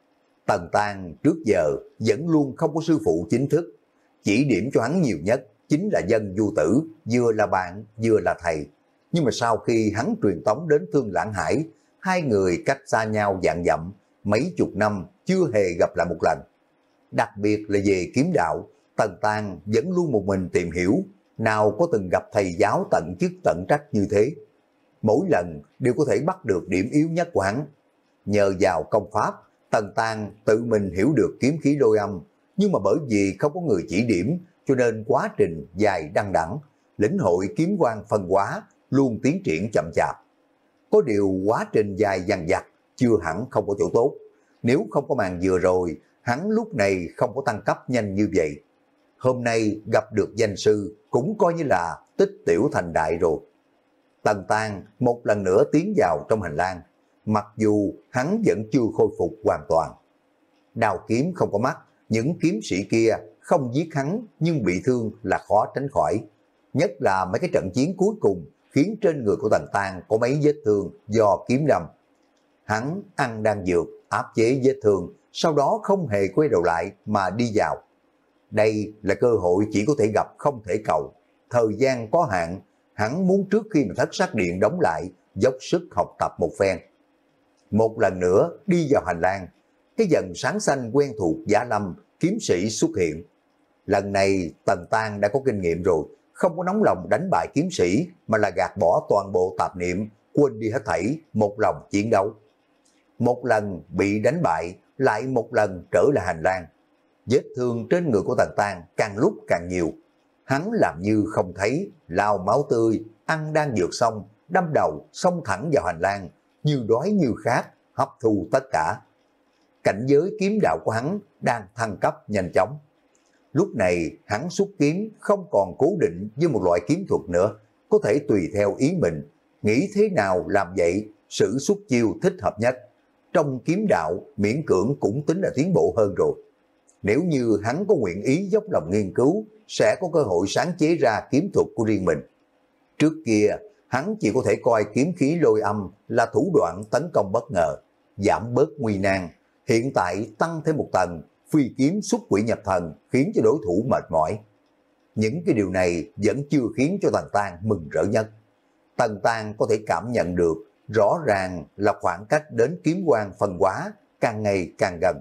Tần Tang trước giờ vẫn luôn không có sư phụ chính thức, chỉ điểm cho hắn nhiều nhất chính là Dân Du Tử, vừa là bạn vừa là thầy. Nhưng mà sau khi hắn truyền tống đến Thương Lãng Hải, hai người cách xa nhau vạn dặm, mấy chục năm chưa hề gặp lại một lần. Đặc biệt là về kiếm đạo, Tần Tang vẫn luôn một mình tìm hiểu, nào có từng gặp thầy giáo tận chức tận trách như thế. Mỗi lần đều có thể bắt được điểm yếu nhất của hắn. Nhờ vào công pháp, Tần Tang tự mình hiểu được kiếm khí lôi âm, nhưng mà bởi vì không có người chỉ điểm, cho nên quá trình dài đăng đẳng, lĩnh hội kiếm quang phân hóa luôn tiến triển chậm chạp. Có điều quá trình dài dằng dặc chưa hẳn không có chỗ tốt. Nếu không có màn vừa rồi, hắn lúc này không có tăng cấp nhanh như vậy. Hôm nay gặp được danh sư cũng coi như là tích tiểu thành đại rồi. Tần Tang một lần nữa tiến vào trong hành lang, mặc dù hắn vẫn chưa khôi phục hoàn toàn. Đao kiếm không có mắt, những kiếm sĩ kia không giết hắn nhưng bị thương là khó tránh khỏi. Nhất là mấy cái trận chiến cuối cùng khiến trên người của Tần Tang có mấy vết thương do kiếm đâm. Hắn ăn đan dược áp chế vết thương, sau đó không hề quay đầu lại mà đi vào. Đây là cơ hội chỉ có thể gặp không thể cầu. Thời gian có hạn, hắn muốn trước khi mà thất sắc điện đóng lại, dốc sức học tập một phen. Một lần nữa đi vào hành lang, cái dần sáng xanh quen thuộc Giả Lâm kiếm sĩ xuất hiện. Lần này Tần Tang đã có kinh nghiệm rồi, không có nóng lòng đánh bại kiếm sĩ mà là gạt bỏ toàn bộ tạp niệm, quên đi hết thảy, một lòng chiến đấu. Một lần bị đánh bại, lại một lần trở lại hành lang. Vết thương trên người của Tần Tang càng lúc càng nhiều. Hắn làm như không thấy, lao máu tươi, ăn đang dược xong, đâm đầu xông thẳng vào hành lang, như đói như khát, hấp thu tất cả. Cảnh giới kiếm đạo của hắn đang thăng cấp nhanh chóng. Lúc này hắn xuất kiếm không còn cố định với một loại kiếm thuật nữa, có thể tùy theo ý mình, nghĩ thế nào làm vậy, sử xuất chiêu thích hợp nhất. Trong kiếm đạo miễn cưỡng cũng tính là tiến bộ hơn rồi. Nếu như hắn có nguyện ý dốc lòng nghiên cứu, sẽ có cơ hội sáng chế ra kiếm thuật của riêng mình. Trước kia, hắn chỉ có thể coi kiếm khí lôi âm là thủ đoạn tấn công bất ngờ, giảm bớt nguy nan. Hiện tại tăng thêm một tầng, phi kiếm xuất quỷ nhập thần khiến cho đối thủ mệt mỏi. Những cái điều này vẫn chưa khiến cho Tần Tang mừng rỡ nhất. Tần Tang có thể cảm nhận được rõ ràng là khoảng cách đến kiếm quang phân hóa càng ngày càng gần.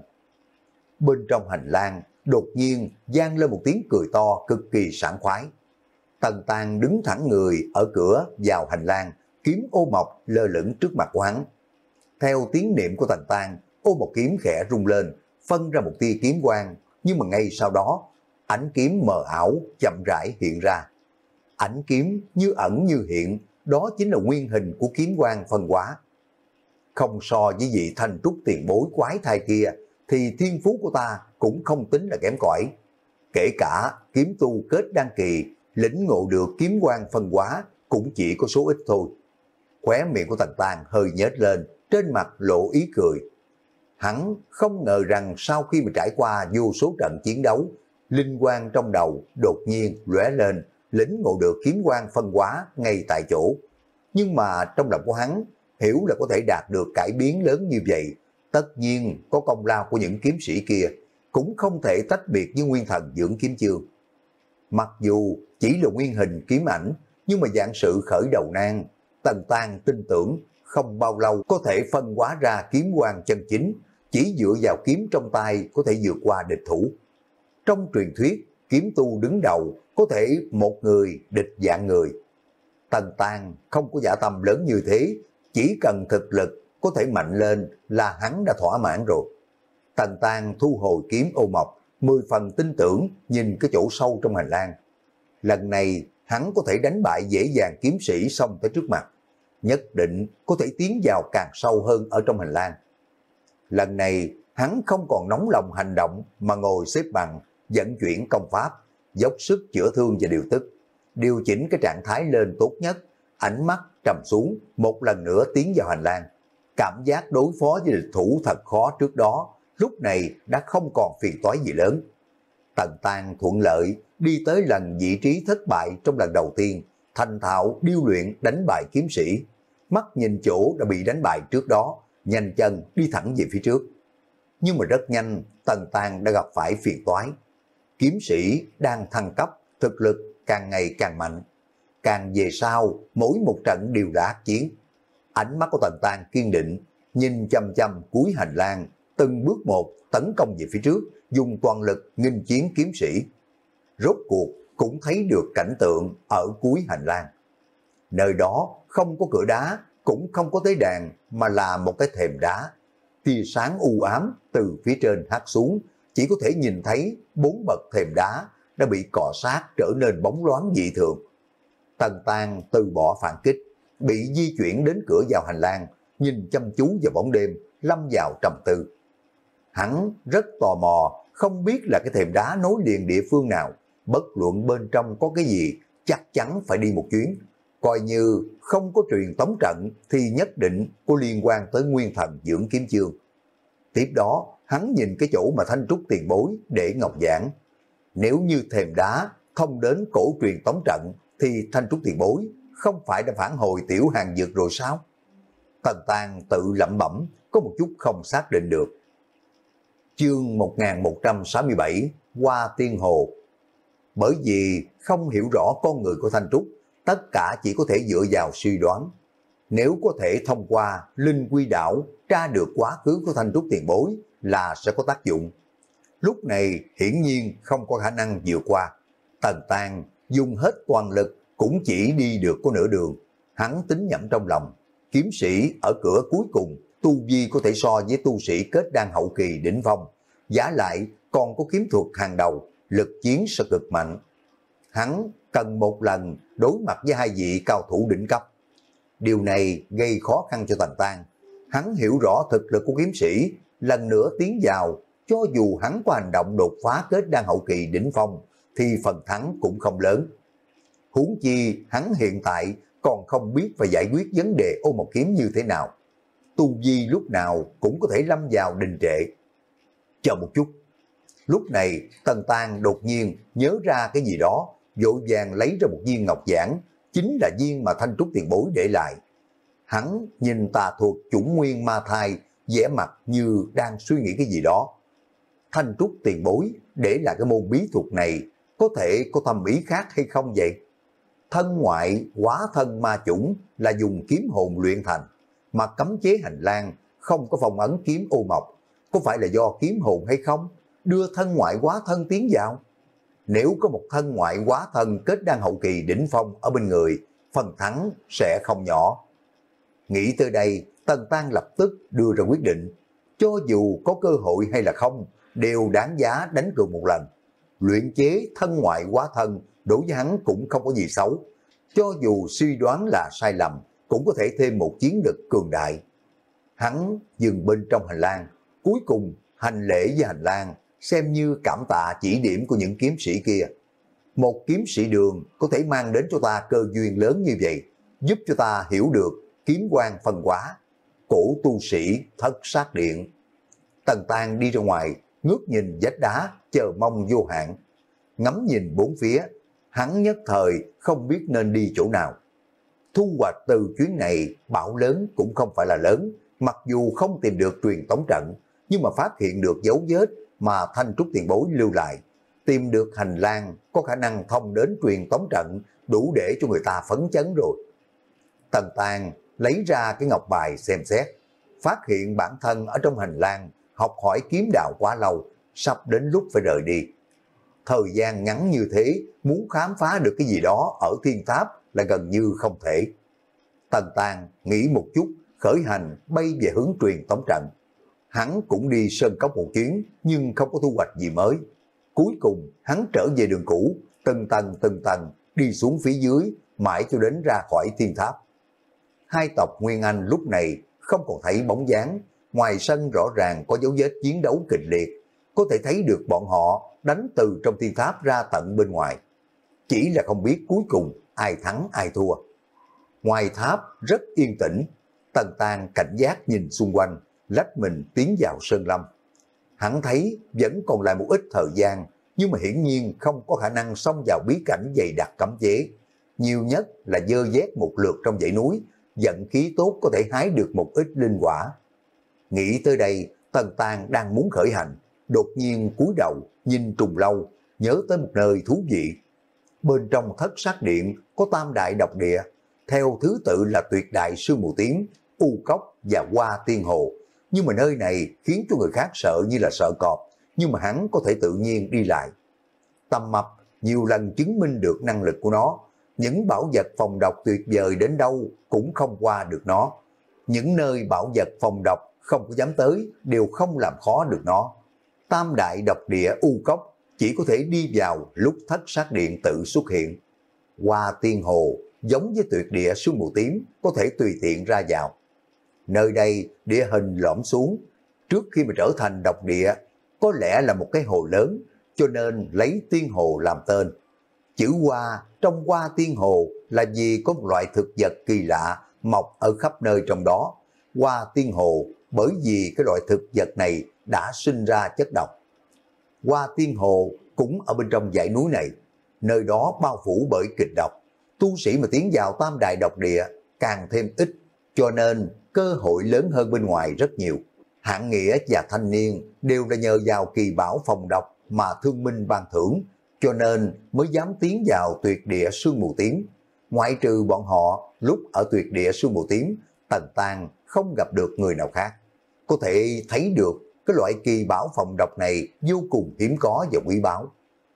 Bên trong hành lang đột nhiên vang lên một tiếng cười to cực kỳ sảng khoái. Tần Tang đứng thẳng người ở cửa vào hành lang, kiếm ô mộc lơ lửng trước mặt của hắn. Theo tiếng niệm của Tần Tang, ô mộc kiếm khẽ rung lên, phân ra một tia kiếm quang, nhưng mà ngay sau đó, ánh kiếm mờ ảo chậm rãi hiện ra. Ánh kiếm như ẩn như hiện, đó chính là nguyên hình của kiếm quang phân hóa. Không so với vị thanh trúc tiền bối quái thai kia, thì thiên phú của ta cũng không tính là kém cỏi. Kể cả kiếm tu kết đan kỳ, lĩnh ngộ được kiếm quang phân hóa cũng chỉ có số ít thôi. Khóe miệng của Tần Tang hơi nhếch lên, trên mặt lộ ý cười. Hắn không ngờ rằng sau khi mà trải qua vô số trận chiến đấu, linh quang trong đầu đột nhiên lóe lên, lĩnh ngộ được kiếm quang phân hóa ngay tại chỗ. Nhưng mà trong lòng của hắn hiểu là có thể đạt được cải biến lớn như vậy, tất nhiên có công lao của những kiếm sĩ kia, cũng không thể tách biệt với nguyên thần dưỡng kiếm chương. Mặc dù chỉ là nguyên hình kiếm ảnh, nhưng mà dạng sự khởi đầu nan, Tần Tang tin tưởng không bao lâu có thể phân hóa ra kiếm quang chân chính, chỉ dựa vào kiếm trong tay có thể vượt qua địch thủ. Trong truyền thuyết, kiếm tu đứng đầu có thể một người địch vạn người. Tần Tang không có dạ tâm lớn như thế, chỉ cần thực lực có thể mạnh lên là hắn đã thỏa mãn rồi. Tần Tang thu hồi kiếm ô mộc, mười phần tin tưởng nhìn cái chỗ sâu trong hành lang. Lần này hắn có thể đánh bại dễ dàng kiếm sĩ xông tới trước mặt, nhất định có thể tiến vào càng sâu hơn ở trong hành lang. Lần này hắn không còn nóng lòng hành động mà ngồi xếp bằng, vận chuyển công pháp, dốc sức chữa thương và điều tức, điều chỉnh cái trạng thái lên tốt nhất, ánh mắt trầm xuống, một lần nữa tiến vào hành lang. Cảm giác đối phó với địch thủ thật khó trước đó, lúc này đã không còn phiền toái gì lớn. Tần Tang thuận lợi đi tới lần vị trí thất bại trong lần đầu tiên, thành thạo điêu luyện đánh bại kiếm sĩ. Mắt nhìn chỗ đã bị đánh bại trước đó, nhanh chân đi thẳng về phía trước. Nhưng mà rất nhanh, Tần Tang đã gặp phải phiền toái. Kiếm sĩ đang thăng cấp, thực lực càng ngày càng mạnh. Càng về sau, mỗi một trận đều đã ác chiến. Ánh mắt của Tần Tang kiên định, nhìn chăm chăm cuối hành lang, từng bước một tấn công về phía trước, dùng toàn lực nghênh chiến kiếm sĩ. Rốt cuộc cũng thấy được cảnh tượng ở cuối hành lang. Nơi đó không có cửa đá, cũng không có tế đàn, mà là một cái thềm đá. Tia sáng u ám từ phía trên hắt xuống, chỉ có thể nhìn thấy bốn bậc thềm đá đã bị cọ sát trở nên bóng loáng dị thường. Tần Tang từ bỏ phản kích, bị di chuyển đến cửa vào hành lang, nhìn chăm chú vào bóng đêm, lâm vào trầm tư. Hắn rất tò mò, không biết là cái thềm đá nối liền địa phương nào, bất luận bên trong có cái gì, chắc chắn phải đi một chuyến. Coi như không có truyền tống trận thì nhất định có liên quan tới nguyên thần dưỡng kiếm chương. Tiếp đó, hắn nhìn cái chỗ mà Thanh Trúc tiền bối để ngọc giảng. Nếu như thềm đá thông đến cổ truyền tống trận, thì Thanh Trúc tiền bối không phải đã phản hồi tiểu hàng dược rồi sao? Tần Tang tự lẩm bẩm, có một chút không xác định được. Chương một nghìn một trăm sáu mươi bảy, Hoa Tiên Hồ. Bởi vì không hiểu rõ con người của Thanh Trúc, tất cả chỉ có thể dựa vào suy đoán. Nếu có thể thông qua linh quy đảo tra được quá khứ của Thanh Trúc tiền bối là sẽ có tác dụng. Lúc này hiển nhiên không có khả năng vượt qua. Tần Tang dùng hết toàn lực cũng chỉ đi được có nửa đường. Hắn tính nhẩm trong lòng, kiếm sĩ ở cửa cuối cùng tu vi có thể so với tu sĩ kết đan hậu kỳ đỉnh phong, giả lại còn có kiếm thuật hàng đầu, lực chiến sẽ cực mạnh. Hắn cần một lần đối mặt với hai vị cao thủ đỉnh cấp. Điều này gây khó khăn cho Tần Tang. Hắn hiểu rõ thực lực của kiếm sĩ, lần nữa tiến vào, cho dù hắn có hành động đột phá kết đan hậu kỳ đỉnh phong, thì phần thắng cũng không lớn. Huống chi hắn hiện tại còn không biết phải giải quyết vấn đề ô một kiếm như thế nào. Tu vi lúc nào cũng có thể lâm vào đình trệ. Chờ một chút. Lúc này Tần Tang đột nhiên nhớ ra cái gì đó, vội vàng lấy ra một viên ngọc giản, chính là viên mà Thanh Trúc tiền bối để lại. Hắn nhìn tà thuật chủng nguyên ma thai, vẻ mặt như đang suy nghĩ cái gì đó. Thanh Trúc tiền bối để lại cái môn bí thuật này, có thể có thâm ý khác hay không vậy? Thân ngoại hóa thân ma chủng là dùng kiếm hồn luyện thành, mà cấm chế hành lang không có phong ấn kiếm ô mộc, có phải là do kiếm hồn hay không? Đưa thân ngoại hóa thân tiến vào. Nếu có một thân ngoại hóa thân kết đan hậu kỳ đỉnh phong ở bên người, phần thắng sẽ không nhỏ. Nghĩ tới đây, Tần Tang lập tức đưa ra quyết định. Cho dù có cơ hội hay là không, đều đáng giá đánh cược một lần. Luyện chế thân ngoại hóa thân đối với hắn cũng không có gì xấu. Cho dù suy đoán là sai lầm, cũng có thể thêm một chiến lực cường đại. Hắn dừng bên trong hành lang, cuối cùng hành lễ với hành lang, xem như cảm tạ chỉ điểm của những kiếm sĩ kia. Một kiếm sĩ đường có thể mang đến cho ta cơ duyên lớn như vậy, giúp cho ta hiểu được kiếm quan phân hóa. Cổ tu sĩ thất sát điện. Tần Tang đi ra ngoài, ngước nhìn vách đá, chờ mong vô hạn. Ngắm nhìn bốn phía, hắn nhất thời không biết nên đi chỗ nào. Thu hoạch từ chuyến này, bão lớn cũng không phải là lớn, mặc dù không tìm được truyền tống trận, nhưng mà phát hiện được dấu vết mà Thanh Trúc tiền bối lưu lại. Tìm được hành lang có khả năng thông đến truyền tống trận, đủ để cho người ta phấn chấn rồi. Tần Tang lấy ra cái ngọc bài xem xét, phát hiện bản thân ở trong hành lang học hỏi kiếm đạo quá lâu, sắp đến lúc phải rời đi. Thời gian ngắn như thế, muốn khám phá được cái gì đó ở thiên tháp là gần như không thể. Tần Tang nghĩ một chút, khởi hành bay về hướng truyền tống trận. Hắn cũng đi sơn cốc một chuyến, nhưng không có thu hoạch gì mới. Cuối cùng hắn trở về đường cũ, từng tầng từng tầng đi xuống phía dưới, mãi cho đến ra khỏi thiên tháp. Hai tộc Nguyên Anh lúc này không còn thấy bóng dáng, ngoài sân rõ ràng có dấu vết chiến đấu kịch liệt. có thể thấy được bọn họ đánh từ trong thiên tháp ra tận bên ngoài. Chỉ là không biết cuối cùng ai thắng ai thua. Ngoài tháp rất yên tĩnh, Tần Tang cảnh giác nhìn xung quanh, lách mình tiến vào sơn lâm. Hắn thấy vẫn còn lại một ít thời gian, nhưng mà hiển nhiên không có khả năng xông vào bí cảnh dày đặc cấm chế. Nhiều nhất là dơ dét một lượt trong dãy núi, vận khí tốt có thể hái được một ít linh quả. Nghĩ tới đây, Tần Tang đang muốn khởi hành, đột nhiên cúi đầu nhìn trùng lâu, nhớ tới một nơi thú vị. Bên trong thất sát điện có tam đại độc địa, theo thứ tự là tuyệt đại sương mù tím, u cốc và hoa tiên hồ. Nhưng mà nơi này khiến cho người khác sợ như là sợ cọp, nhưng mà hắn có thể tự nhiên đi lại. Tầm Mập nhiều lần chứng minh được năng lực của nó, những bảo vật phòng độc tuyệt vời đến đâu cũng không qua được nó. Những nơi bảo vật phòng độc không có dám tới đều không làm khó được nó. Tam đại độc địa u cốc chỉ có thể đi vào lúc thất sát điện tự xuất hiện. Hoa tiên hồ giống với tuyệt địa sương mù tím có thể tùy tiện ra vào. Nơi đây địa hình lõm xuống, trước khi mà trở thành độc địa có lẽ là một cái hồ lớn, cho nên lấy tiên hồ làm tên. Chữ hoa trong hoa tiên hồ là vì có một loại thực vật kỳ lạ mọc ở khắp nơi trong đó. Hoa tiên hồ bởi vì cái loại thực vật này đã sinh ra chất độc. Hoa tiên hồ cũng ở bên trong dãy núi này, nơi đó bao phủ bởi kịch độc. Tu sĩ mà tiến vào tam đại độc địa càng thêm ít, cho nên cơ hội lớn hơn bên ngoài rất nhiều. Hạng Nghĩa và Thanh Niên đều là nhờ vào kỳ bảo phòng độc mà thương minh ban thưởng, cho nên mới dám tiến vào tuyệt địa sương mù tím. Ngoại trừ bọn họ, lúc ở tuyệt địa sương mù tím, Tần Tang không gặp được người nào khác. Có thể thấy được cái loại kỳ bảo phòng độc này vô cùng hiếm có và quý báu.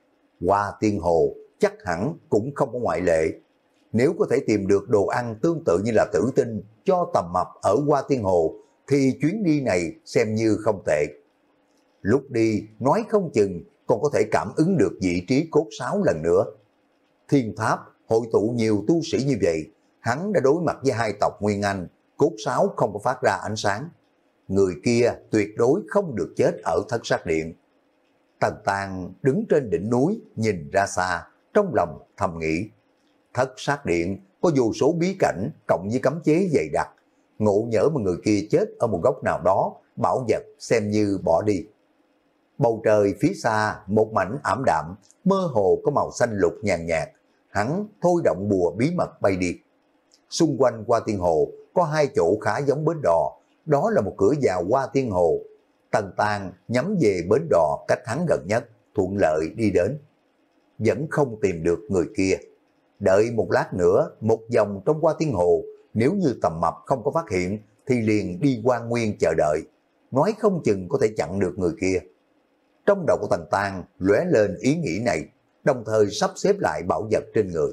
Hoa tiên hồ chắc hẳn cũng không có ngoại lệ. Nếu có thể tìm được đồ ăn tương tự như là tử tinh cho Tầm Mập ở Hoa tiên hồ, thì chuyến đi này xem như không tệ. Lúc đi, nói không chừng còn có thể cảm ứng được vị trí cốt sáo lần nữa. Thiên tháp hội tụ nhiều tu sĩ như vậy, hắn đã đối mặt với hai tộc Nguyên Anh, cốt sáo không có phát ra ánh sáng. Người kia tuyệt đối không được chết ở thất sát điện. Tần Tang đứng trên đỉnh núi nhìn ra xa, trong lòng thầm nghĩ. Thất sát điện có vô số bí cảnh cộng với cấm chế dày đặc. Ngộ nhỡ mà người kia chết ở một góc nào đó, bảo vật xem như bỏ đi. Bầu trời phía xa một mảnh ảm đạm, mơ hồ có màu xanh lục nhàn nhạt. Hắn thôi động bùa bí mật bay đi. Xung quanh Hoa Tiên Hồ có hai chỗ khá giống bến đò, đó là một cửa vào Hoa Tiên Hồ. Tần Tang nhắm về bến đò cách hắn gần nhất, thuận lợi đi đến. Vẫn không tìm được người kia. Đợi một lát nữa, một vòng trong Hoa Tiên Hồ, nếu như Tầm Mập không có phát hiện, thì liền đi Quan Nguyên chờ đợi. Nói không chừng có thể chặn được người kia. Trong đầu của Tần Tang lóe lên ý nghĩ này, đồng thời sắp xếp lại bảo vật trên người.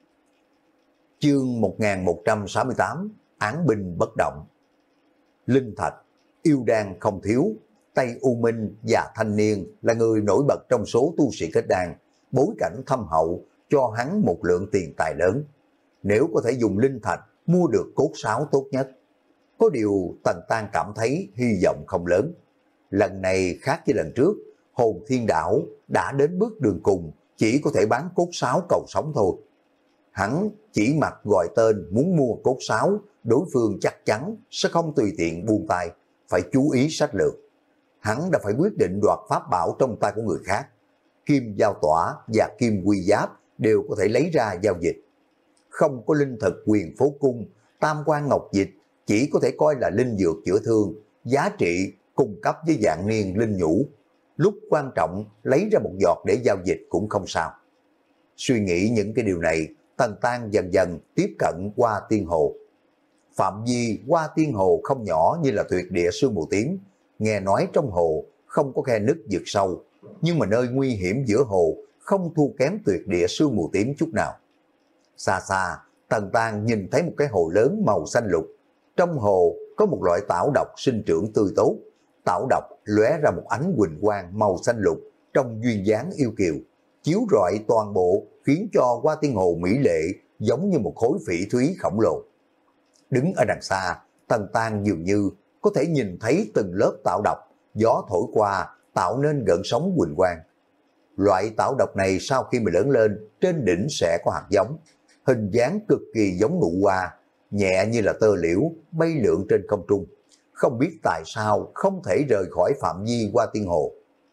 Chương một nghìn một trăm sáu mươi tám, án binh bất động. Linh thạch, yêu đan không thiếu. Tây U Minh và Thanh Niên là người nổi bật trong số tu sĩ kết đan, bối cảnh thâm hậu cho hắn một lượng tiền tài lớn. Nếu có thể dùng linh thạch mua được cốt sáo tốt nhất. Có điều Tần Tang cảm thấy hy vọng không lớn. Lần này khác với lần trước, Hồn Thiên Đảo đã đến bước đường cùng, chỉ có thể bán cốt sáo cầu sống thôi. Hắn chỉ mặc gọi tên muốn mua cốt sáo, đối phương chắc chắn sẽ không tùy tiện buông tay, phải chú ý sách lược. Hắn đã phải quyết định đoạt pháp bảo trong tay của người khác. Kim giao tỏa và kim quy giáp đều có thể lấy ra giao dịch. Không có linh thực quyền phố cung, tam quan ngọc dịch chỉ có thể coi là linh dược chữa thương, giá trị cung cấp với dạng niên linh nhũ. Lúc quan trọng lấy ra một giọt để giao dịch cũng không sao. Suy nghĩ những cái điều này, Tần Tang dần dần tiếp cận Hoa Tiên Hồ. Phạm vi Hoa Tiên Hồ không nhỏ như là tuyệt địa sương mù tím. Nghe nói trong hồ không có khe nứt vực sâu, nhưng mà nơi nguy hiểm giữa hồ không thua kém tuyệt địa sương mù tím chút nào. Xa xa, Tần Tang nhìn thấy một cái hồ lớn màu xanh lục. Trong hồ có một loại tảo độc sinh trưởng tươi tốt. Tảo độc lóe ra một ánh huỳnh quang màu xanh lục trong duyên dáng yêu kiều, chiếu rọi toàn bộ khiến cho Hoa Tiên Hồ mỹ lệ giống như một khối phỉ thúy khổng lồ. Đứng ở đằng xa, Tần Tang dường như có thể nhìn thấy từng lớp tảo độc, gió thổi qua tạo nên gợn sóng huỳnh quang. Loại tảo độc này sau khi mà lớn lên, trên đỉnh sẽ có hạt giống, hình dáng cực kỳ giống nụ hoa, nhẹ như là tơ liễu, bay lượn trên không trung. Không biết tại sao không thể rời khỏi phạm vi Hoa Tiên Hồ.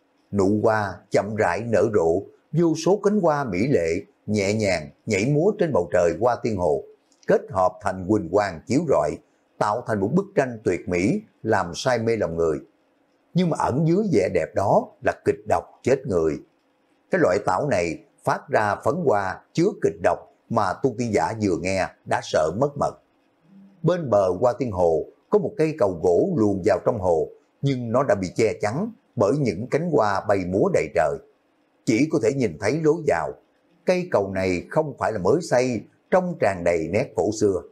Nụ hoa chậm rãi nở rộ, vô số cánh hoa mỹ lệ, nhẹ nhàng nhảy múa trên bầu trời Hoa Tiên Hồ, kết hợp thành huỳnh quang chiếu rọi, tạo thành một bức tranh tuyệt mỹ, làm say mê lòng người. Nhưng mà ẩn dưới vẻ đẹp đó là kịch độc chết người. Cái loại tảo này phát ra phấn hoa chứa kịch độc mà tu tiên giả vừa nghe đã sợ mất mật. Bên bờ Hoa Tiên Hồ có một cây cầu gỗ luồn vào trong hồ, nhưng nó đã bị che chắn bởi những cánh hoa bay múa đầy trời. Chỉ có thể nhìn thấy lối vào. Cây cầu này không phải là mới xây, trông tràn đầy nét cổ xưa.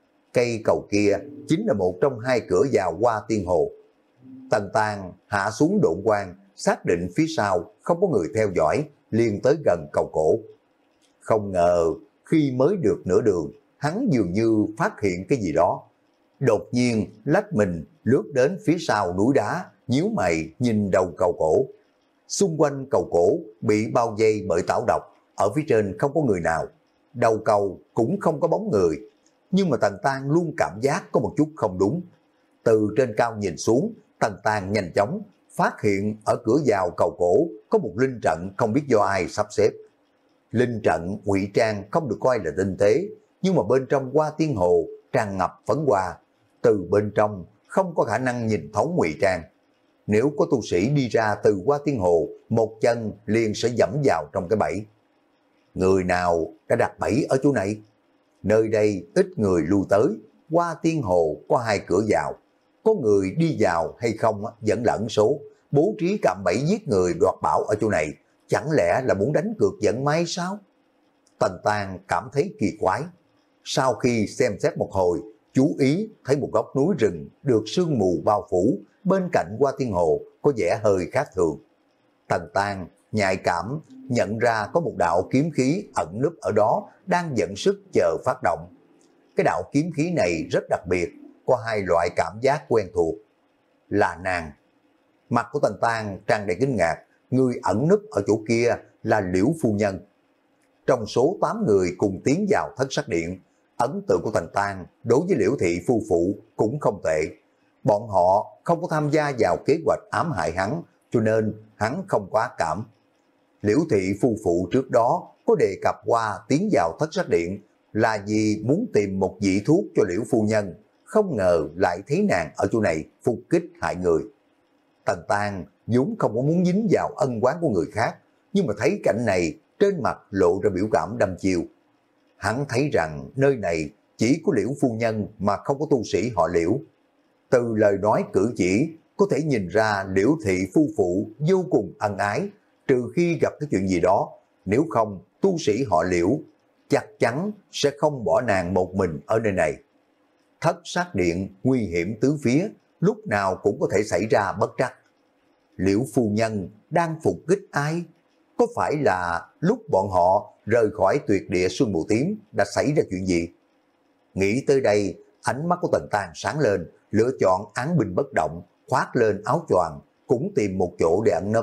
Cây cầu kia chính là một trong hai cửa vào Hoa Tiên Hồ. Tần Tàng hạ xuống độn quang, xác định phía sau không có người theo dõi, liền tới gần cầu cổ. Không ngờ khi mới được nửa đường, hắn dường như phát hiện cái gì đó. Đột nhiên lách mình lướt đến phía sau núi đá, nhíu mày nhìn đầu cầu cổ. Xung quanh cầu cổ bị bao vây bởi tảo độc, ở phía trên không có người nào. Đầu cầu cũng không có bóng người, nhưng mà Tần Tàng luôn cảm giác có một chút không đúng. Từ trên cao nhìn xuống, Tần Tàng nhanh chóng phát hiện ở cửa vào cầu cổ có một linh trận không biết do ai sắp xếp. Linh trận ngụy trang không được coi là tinh tế, nhưng mà bên trong Hoa Tiên Hồ tràn ngập phấn hoa, từ bên trong không có khả năng nhìn thấu ngụy trang. Nếu có tu sĩ đi ra từ Hoa Tiên Hồ, một chân liền sẽ dẫm vào trong cái bẫy. Người nào đã đặt bẫy ở chỗ này? Nơi đây ít người lui tới, Hoa Tiên Hồ có hai cửa vào, có người đi vào hay không vẫn lẫn số, bố trí cạm bẫy giết người đoạt bảo ở chỗ này, chẳng lẽ là muốn đánh cược vận may sao? Tần Tàng cảm thấy kỳ quái. Sau khi xem xét một hồi, chú ý thấy một góc núi rừng được sương mù bao phủ, bên cạnh Hoa Tiên Hồ có vẻ hơi khác thường. Tần Tàng nhạy cảm nhận ra có một đạo kiếm khí ẩn núp ở đó đang dẫn sức chờ phát động. Cái đạo kiếm khí này rất đặc biệt, có hai loại cảm giác quen thuộc. Là nàng. Mặt của Tần Tàng tràn đầy kinh ngạc, người ẩn núp ở chỗ kia là Liễu Phu Nhân. Trong số tám người cùng tiến vào Thất Sắc Điện, ấn tượng của Tần Tàng đối với Liễu Thị phu phụ cũng không tệ. Bọn họ không có tham gia vào kế hoạch ám hại hắn, cho nên hắn không quá cảm. Liễu Thị phu phụ trước đó có đề cập qua tiến vào Thất Sắc Điện là vì muốn tìm một vị thuốc cho Liễu Phu Nhân, không ngờ lại thấy nàng ở chỗ này phục kích hại người. Tần Tàng vốn không có muốn dính vào ân oán của người khác, nhưng mà thấy cảnh này trên mặt lộ ra biểu cảm đăm chiêu. Hắn thấy rằng nơi này chỉ có Liễu Phu Nhân mà không có tu sĩ họ Liễu. Từ lời nói cử chỉ có thể nhìn ra Liễu Thị phu phụ vô cùng ân ái, trừ khi gặp cái chuyện gì đó, nếu không tu sĩ họ Liễu chắc chắn sẽ không bỏ nàng một mình ở nơi này. Thất Sát Điện nguy hiểm tứ phía, lúc nào cũng có thể xảy ra bất trắc. Liễu Phu Nhân đang phục kích ai? Có phải là lúc bọn họ rời khỏi tuyệt địa Xuân Mù Tím đã xảy ra chuyện gì? Nghĩ tới đây, ánh mắt của Tần Tàng sáng lên, lựa chọn án binh bất động, khoác lên áo choàng, cũng tìm một chỗ để ẩn nấp.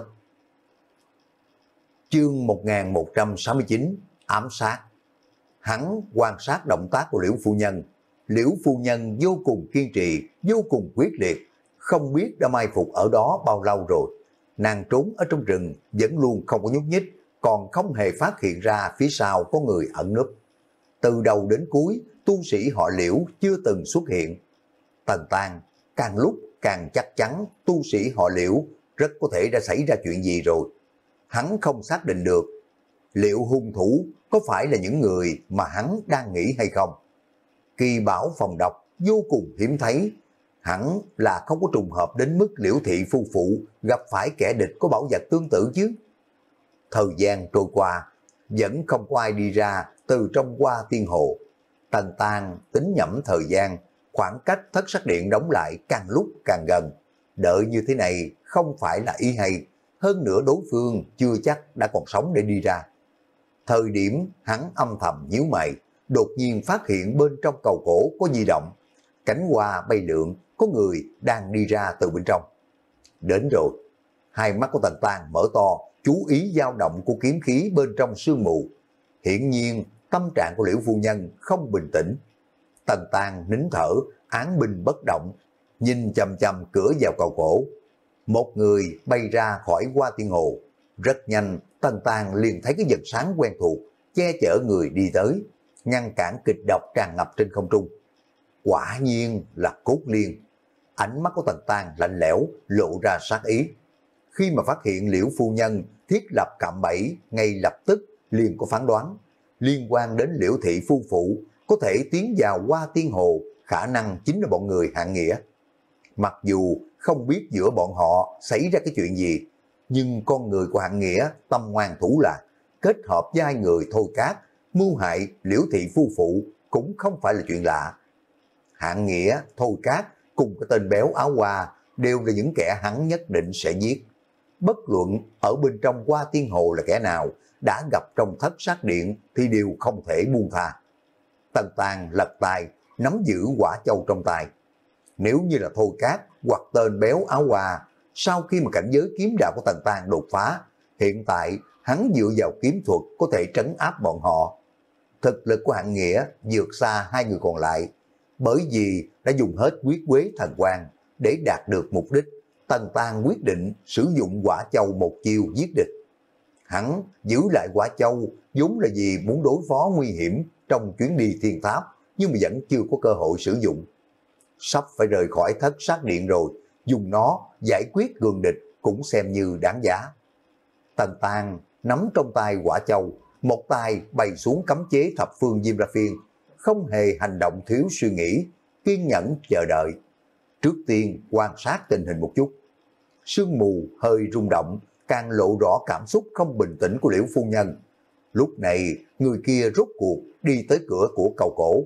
Chương một nghìn một trăm sáu mươi chín, ám sát. Hắn quan sát động tác của Liễu Phu Nhân. Liễu Phu Nhân vô cùng kiên trì, vô cùng quyết liệt, không biết đã mai phục ở đó bao lâu rồi. Nàng trốn ở trong rừng vẫn luôn không có nhúc nhích, còn không hề phát hiện ra phía sau có người ẩn núp. Từ đầu đến cuối, tu sĩ họ Liễu chưa từng xuất hiện. Tần Tàng càng lúc càng chắc chắn tu sĩ họ Liễu rất có thể đã xảy ra chuyện gì rồi. Hắn không xác định được liệu hung thủ có phải là những người mà hắn đang nghĩ hay không. Kỳ bảo phòng độc vô cùng hiếm thấy, hẳn là không có trùng hợp đến mức Liễu Thị phu phụ gặp phải kẻ địch có bảo vật tương tự chứ. Thời gian trôi qua, vẫn không có ai đi ra từ trong Hoa Tiên Hồ. Tần Tàng tính nhẩm thời gian, khoảng cách Thất Sắc Điện đóng lại càng lúc càng gần. Đợi như thế này không phải là ý hay, hơn nữa đối phương chưa chắc đã còn sống để đi ra. Thời điểm hắn âm thầm nhíu mày, đột nhiên phát hiện bên trong cầu cổ có di động. Cánh hoa bay lượn, có người đang đi ra từ bên trong. Đến rồi. Hai mắt của Tần Tàng mở to, chú ý dao động của kiếm khí bên trong sương mù. Hiển nhiên, tâm trạng của Liễu phu nhân không bình tĩnh. Tần Tàng nín thở, án binh bất động, nhìn chầm chầm cửa vào cầu cổ. Một người bay ra khỏi Hoa Tiên Hồ. Rất nhanh, Tần Tàng liền thấy cái vật sáng quen thuộc, che chở người đi tới, ngăn cản kịch độc tràn ngập trên không trung. Quả nhiên là Cốt Liên. Ánh mắt của Tần Tàng lạnh lẽo, lộ ra sát ý. Khi mà phát hiện Liễu phu nhân thiết lập cạm bẫy, ngay lập tức liền có phán đoán. Liên quan đến Liễu thị phu phụ, có thể tiến vào Hoa Tiên Hồ, khả năng chính là bọn người Hạng Nghĩa. Mặc dù không biết giữa bọn họ xảy ra cái chuyện gì, nhưng con người của Hạng Nghĩa tâm ngoan thủ lạc, kết hợp với hai người Thôi Cát, mưu hại Liễu thị phu phụ cũng không phải là chuyện lạ. Hạng Nghĩa, Thôi Cát cùng cái tên béo áo hoa đều là những kẻ hắn nhất định sẽ giết. Bất luận ở bên trong Hoa Tiên Hồ là kẻ nào, đã gặp trong thất sát điện thì đều không thể buông tha. Tần Tàng lật tay, nắm giữ quả châu trong tay. Nếu như là Thôi Cát hoặc tên béo áo hoa, sau khi mà cảnh giới kiếm đạo của Tần Tàng đột phá, hiện tại hắn dựa vào kiếm thuật có thể trấn áp bọn họ. Thực lực của Hạng Nghĩa vượt xa hai người còn lại, bởi vì đã dùng hết quyết quế thần quang để đạt được mục đích. Tần Tàng quyết định sử dụng quả châu một chiêu giết địch. Hắn giữ lại quả châu vốn là vì muốn đối phó nguy hiểm trong chuyến đi thiên tháp, nhưng mà vẫn chưa có cơ hội sử dụng. Sắp phải rời khỏi thất sát điện rồi, dùng nó giải quyết cường địch cũng xem như đáng giá. Tần Tàng nắm trong tay quả châu, một tay bày xuống cấm chế thập phương Diêm La Phiên, không hề hành động thiếu suy nghĩ, kiên nhẫn chờ đợi. Trước tiên quan sát tình hình một chút. Sương mù hơi rung động, càng lộ rõ cảm xúc không bình tĩnh của Liễu phu nhân. Lúc này, người kia rốt cuộc đi tới cửa của cầu cổ.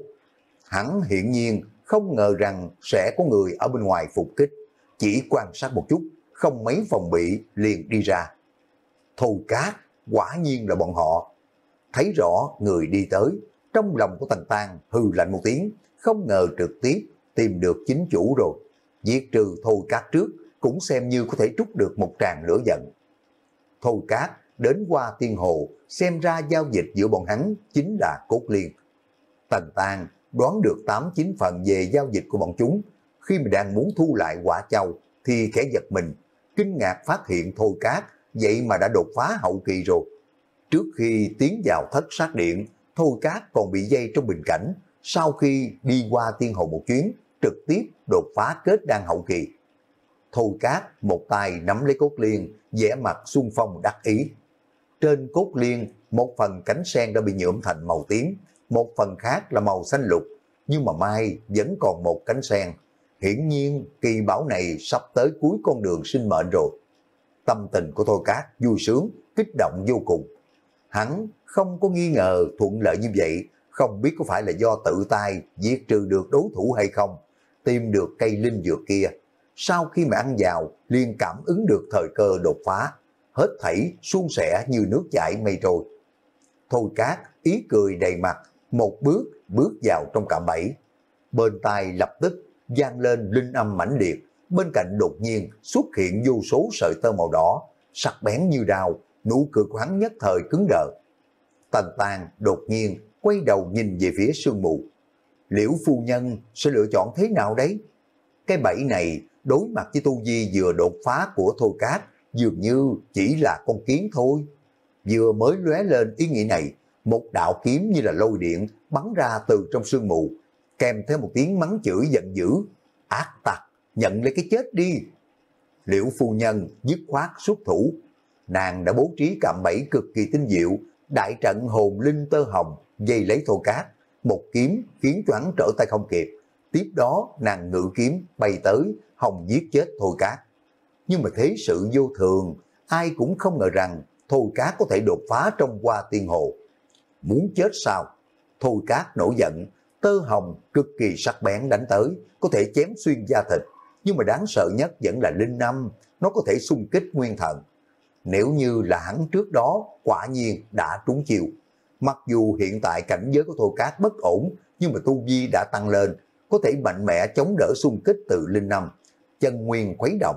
Hắn hiển nhiên không ngờ rằng sẽ có người ở bên ngoài phục kích, chỉ quan sát một chút, không mấy phòng bị liền đi ra. Thôi Cát, quả nhiên là bọn họ. Thấy rõ người đi tới, trong lòng của Tần Tàng hừ lạnh một tiếng, không ngờ trực tiếp tìm được chính chủ rồi. Diệt trừ Thôi Cát trước cũng xem như có thể trút được một tràng lửa giận. Thôi Cát đến Hoa Tiên Hồ, xem ra giao dịch giữa bọn hắn chính là Cốt Liên. Tần Tàng đoán được tám chín phần về giao dịch của bọn chúng. Khi mà đang muốn thu lại quả châu thì khẽ giật mình, kinh ngạc phát hiện Thôi Cát vậy mà đã đột phá hậu kỳ rồi. Trước khi tiến vào thất sát điện, Thôi Cát còn bị dây trong bình cảnh, sau khi đi qua Tiên Hồ một chuyến, trực tiếp đột phá kết đan hậu kỳ. Thôi Cát một tay nắm lấy Cốt Liên, vẻ mặt xuân phong đắc ý. Trên Cốt Liên, một phần cánh sen đã bị nhuộm thành màu tím, một phần khác là màu xanh lục, nhưng mà mai vẫn còn một cánh sen. Hiển nhiên kỳ bảo này sắp tới cuối con đường sinh mệnh rồi. Tâm tình của Thôi Cát vui sướng, kích động vô cùng. Hắn không có nghi ngờ thuận lợi như vậy, không biết có phải là do tự tay diệt trừ được đối thủ hay không, tìm được cây linh dược kia. Sau khi mà ăn vào, liền cảm ứng được thời cơ đột phá, hết thảy suôn sẻ như nước chảy mây trôi. Thôi Cát ý cười đầy mặt, một bước bước vào trong cạm bẫy. Bên tai lập tức vang lên linh âm mãnh liệt, bên cạnh đột nhiên xuất hiện vô số sợi tơ màu đỏ, sắc bén như đao, nụ cười của hắn nhất thời cứng đờ. Tần Tàng đột nhiên quay đầu nhìn về phía sương mù. Liễu phu nhân sẽ lựa chọn thế nào đấy? Cái bẫy này đối mặt với tu vi vừa đột phá của Thôi Cát dường như chỉ là con kiến thôi. Vừa mới lóe lên ý nghĩ này, một đạo kiếm như là lôi điện bắn ra từ trong sương mù, kèm theo một tiếng mắng chửi giận dữ. Ác tặc, nhận lấy cái chết đi. Liễu phu nhân dứt khoát xuất thủ. Nàng đã bố trí cạm bẫy cực kỳ tinh diệu, đại trận hồn linh tơ hồng dây lấy Thôi Cát, một kiếm khiến cho hắn trở tay không kịp. Tiếp đó nàng ngự kiếm bay tới, hòng giết chết Thôi Cát. Nhưng mà thế sự vô thường, ai cũng không ngờ rằng Thôi Cát có thể đột phá trong Hoa Tiên Hồ. Muốn chết sao? Thôi Cát nổi giận, tơ hồng cực kỳ sắc bén đánh tới, có thể chém xuyên da thịt, nhưng mà đáng sợ nhất vẫn là linh âm, nó có thể xung kích nguyên thần. Nếu như là hắn trước đó, quả nhiên đã trúng chiêu. Mặc dù hiện tại cảnh giới của Thôi Cát bất ổn, nhưng mà tu vi đã tăng lên, có thể mạnh mẽ chống đỡ xung kích từ linh âm. Chân nguyên khuấy động,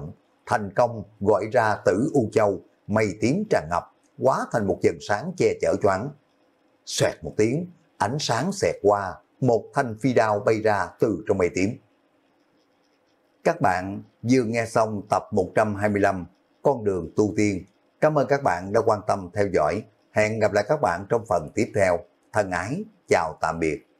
thành công gọi ra Tử U Châu, mây tím tràn ngập, hóa thành một dần sáng che chở choáng. Xoẹt một tiếng, ánh sáng xẹt qua, một thanh phi đao bay ra từ trong mây tím. Các bạn vừa nghe xong tập một trăm hai mươi lăm Con đường tu tiên. Cảm ơn các bạn đã quan tâm theo dõi. Hẹn gặp lại các bạn trong phần tiếp theo. Thân ái, chào tạm biệt.